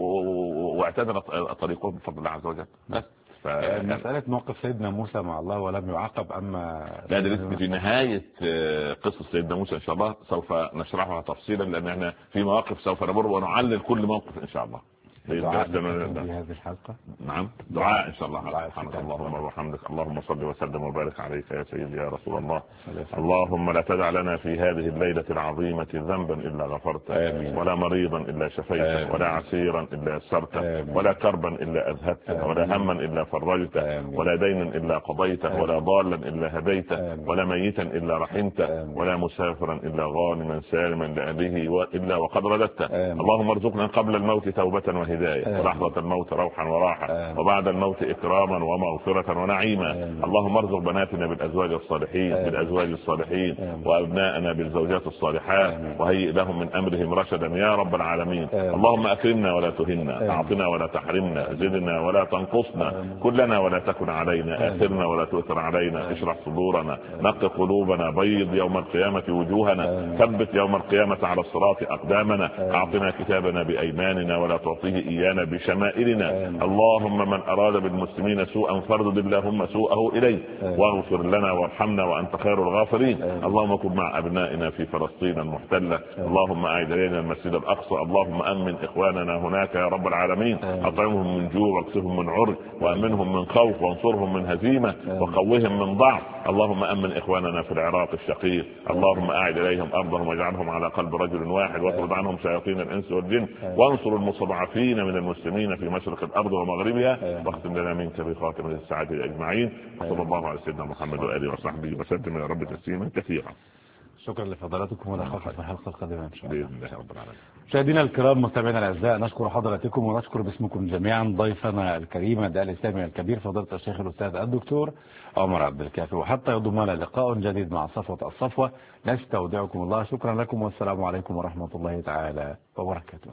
Speaker 3: واعتدل طريقهم بفضل الله عز وجل. بس
Speaker 2: مسألة موقف سيدنا موسى مع الله ولم يعاقب، أما
Speaker 3: لا ده في نهاية قصة سيدنا موسى إن شاء الله سوف نشرحها تفصيلا، لأن احنا في مواقف سوف نمر ونعلل كل موقف إن شاء الله.
Speaker 2: دعاء في هذه الحلقة.
Speaker 3: نعم دعاء إن شاء الله. سبحانك اللهم وبحمدك، اللهم صل وسلم وبارك عليك يا سيدي يا رسول الله. اللهم لا تدع لنا في هذه الليلة العظيمة ذنبا إلا غفرته، ولا مريضا إلا شفيته، ولا عسيرا إلا يسرته، ولا كربا إلا أذهبته، ولا هما إلا فرجته، ولا دينا إلا قضيته، ولا ضالا إلا هديته، ولا ميتا إلا رحمته، ولا مسافرا إلا غانما سالما لأهله إلا وقد رددته. اللهم ارزقنا قبل الموت توبة وهداية، ولحظة الموت روحا وراحة، وبعد الموت إكراما ومغفرة ونعيما. اللهم ارزق بناتنا بالأزواج الصالحين، بالأزواج الصالحين، وأبناءنا بالزوجات الصالحات، وهيئ لهم من أمرهم رشدا يا رب العالمين. اللهم أكرمنا ولا تهنا، أعطنا ولا تحرمنا، زدنا ولا تنقصنا، كلنا ولا تكن علينا، آثرنا ولا تؤثر علينا، اشرح صدورنا، نقي قلوبنا، بيض يوم القيامة وجوهنا، ثبت يوم القيامة على الصراط أقدامنا، أعطنا كتابنا بأيماننا ولا تعطيه إيانا بشمائلنا. اللهم من أراد بالمسلمين سوءا فاردد اللهم سوءه إليه، واغفر لنا وارحمنا وأنت خير الغافرين. اللهم كن مع أبنائنا في فلسطين المحتلة، اللهم أعد إلينا المسجد الأقصى، اللهم أمن إخواننا هناك يا رب العالمين، أطعمهم من جوع واكسهم من عري، وأمنهم من خوف، وانصرهم من هزيمة، وقوهم من ضعف. اللهم أمن إخواننا في العراق الشقيق، اللهم أعد إليهم أرضهم واجعلهم على قلب رجل واحد، واطرد عنهم شياطين الإنس والجن، وانصر المستضعفين من المسلمين في مشرق الأرض ومغربها، واختم لنا منك بخاتمة السعادة أجمعين. صلى الله على سيدنا محمد وآله وصحبه وسلم يا رب تسليما كثيرا.
Speaker 2: شكرا لفضلاتكم، ونلقاكم في الحلقة القادمة إن شاء الله
Speaker 3: بإذن الله رب العالمين.
Speaker 2: مشاهدينا الكرام، مستمعينا الأعزاء، نشكر حضراتكم ونشكر باسمكم جميعا ضيفنا الكريم الداعية الإسلامي الكبير فضيلة الشيخ الأستاذ الدكتور عمر عبد الكافي. وحتى يضمنا لقاء جديد مع صفوة الصفوة، نستودعكم الله. شكرا لكم والسلام عليكم ورحمة الله تعالى وبركاته.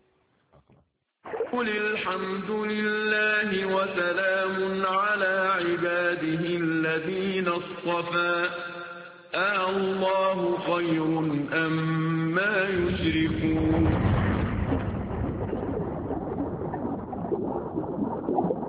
Speaker 1: قل الحمد لله وسلام على عباده الذين اصطفى، الله خير أما يشركون.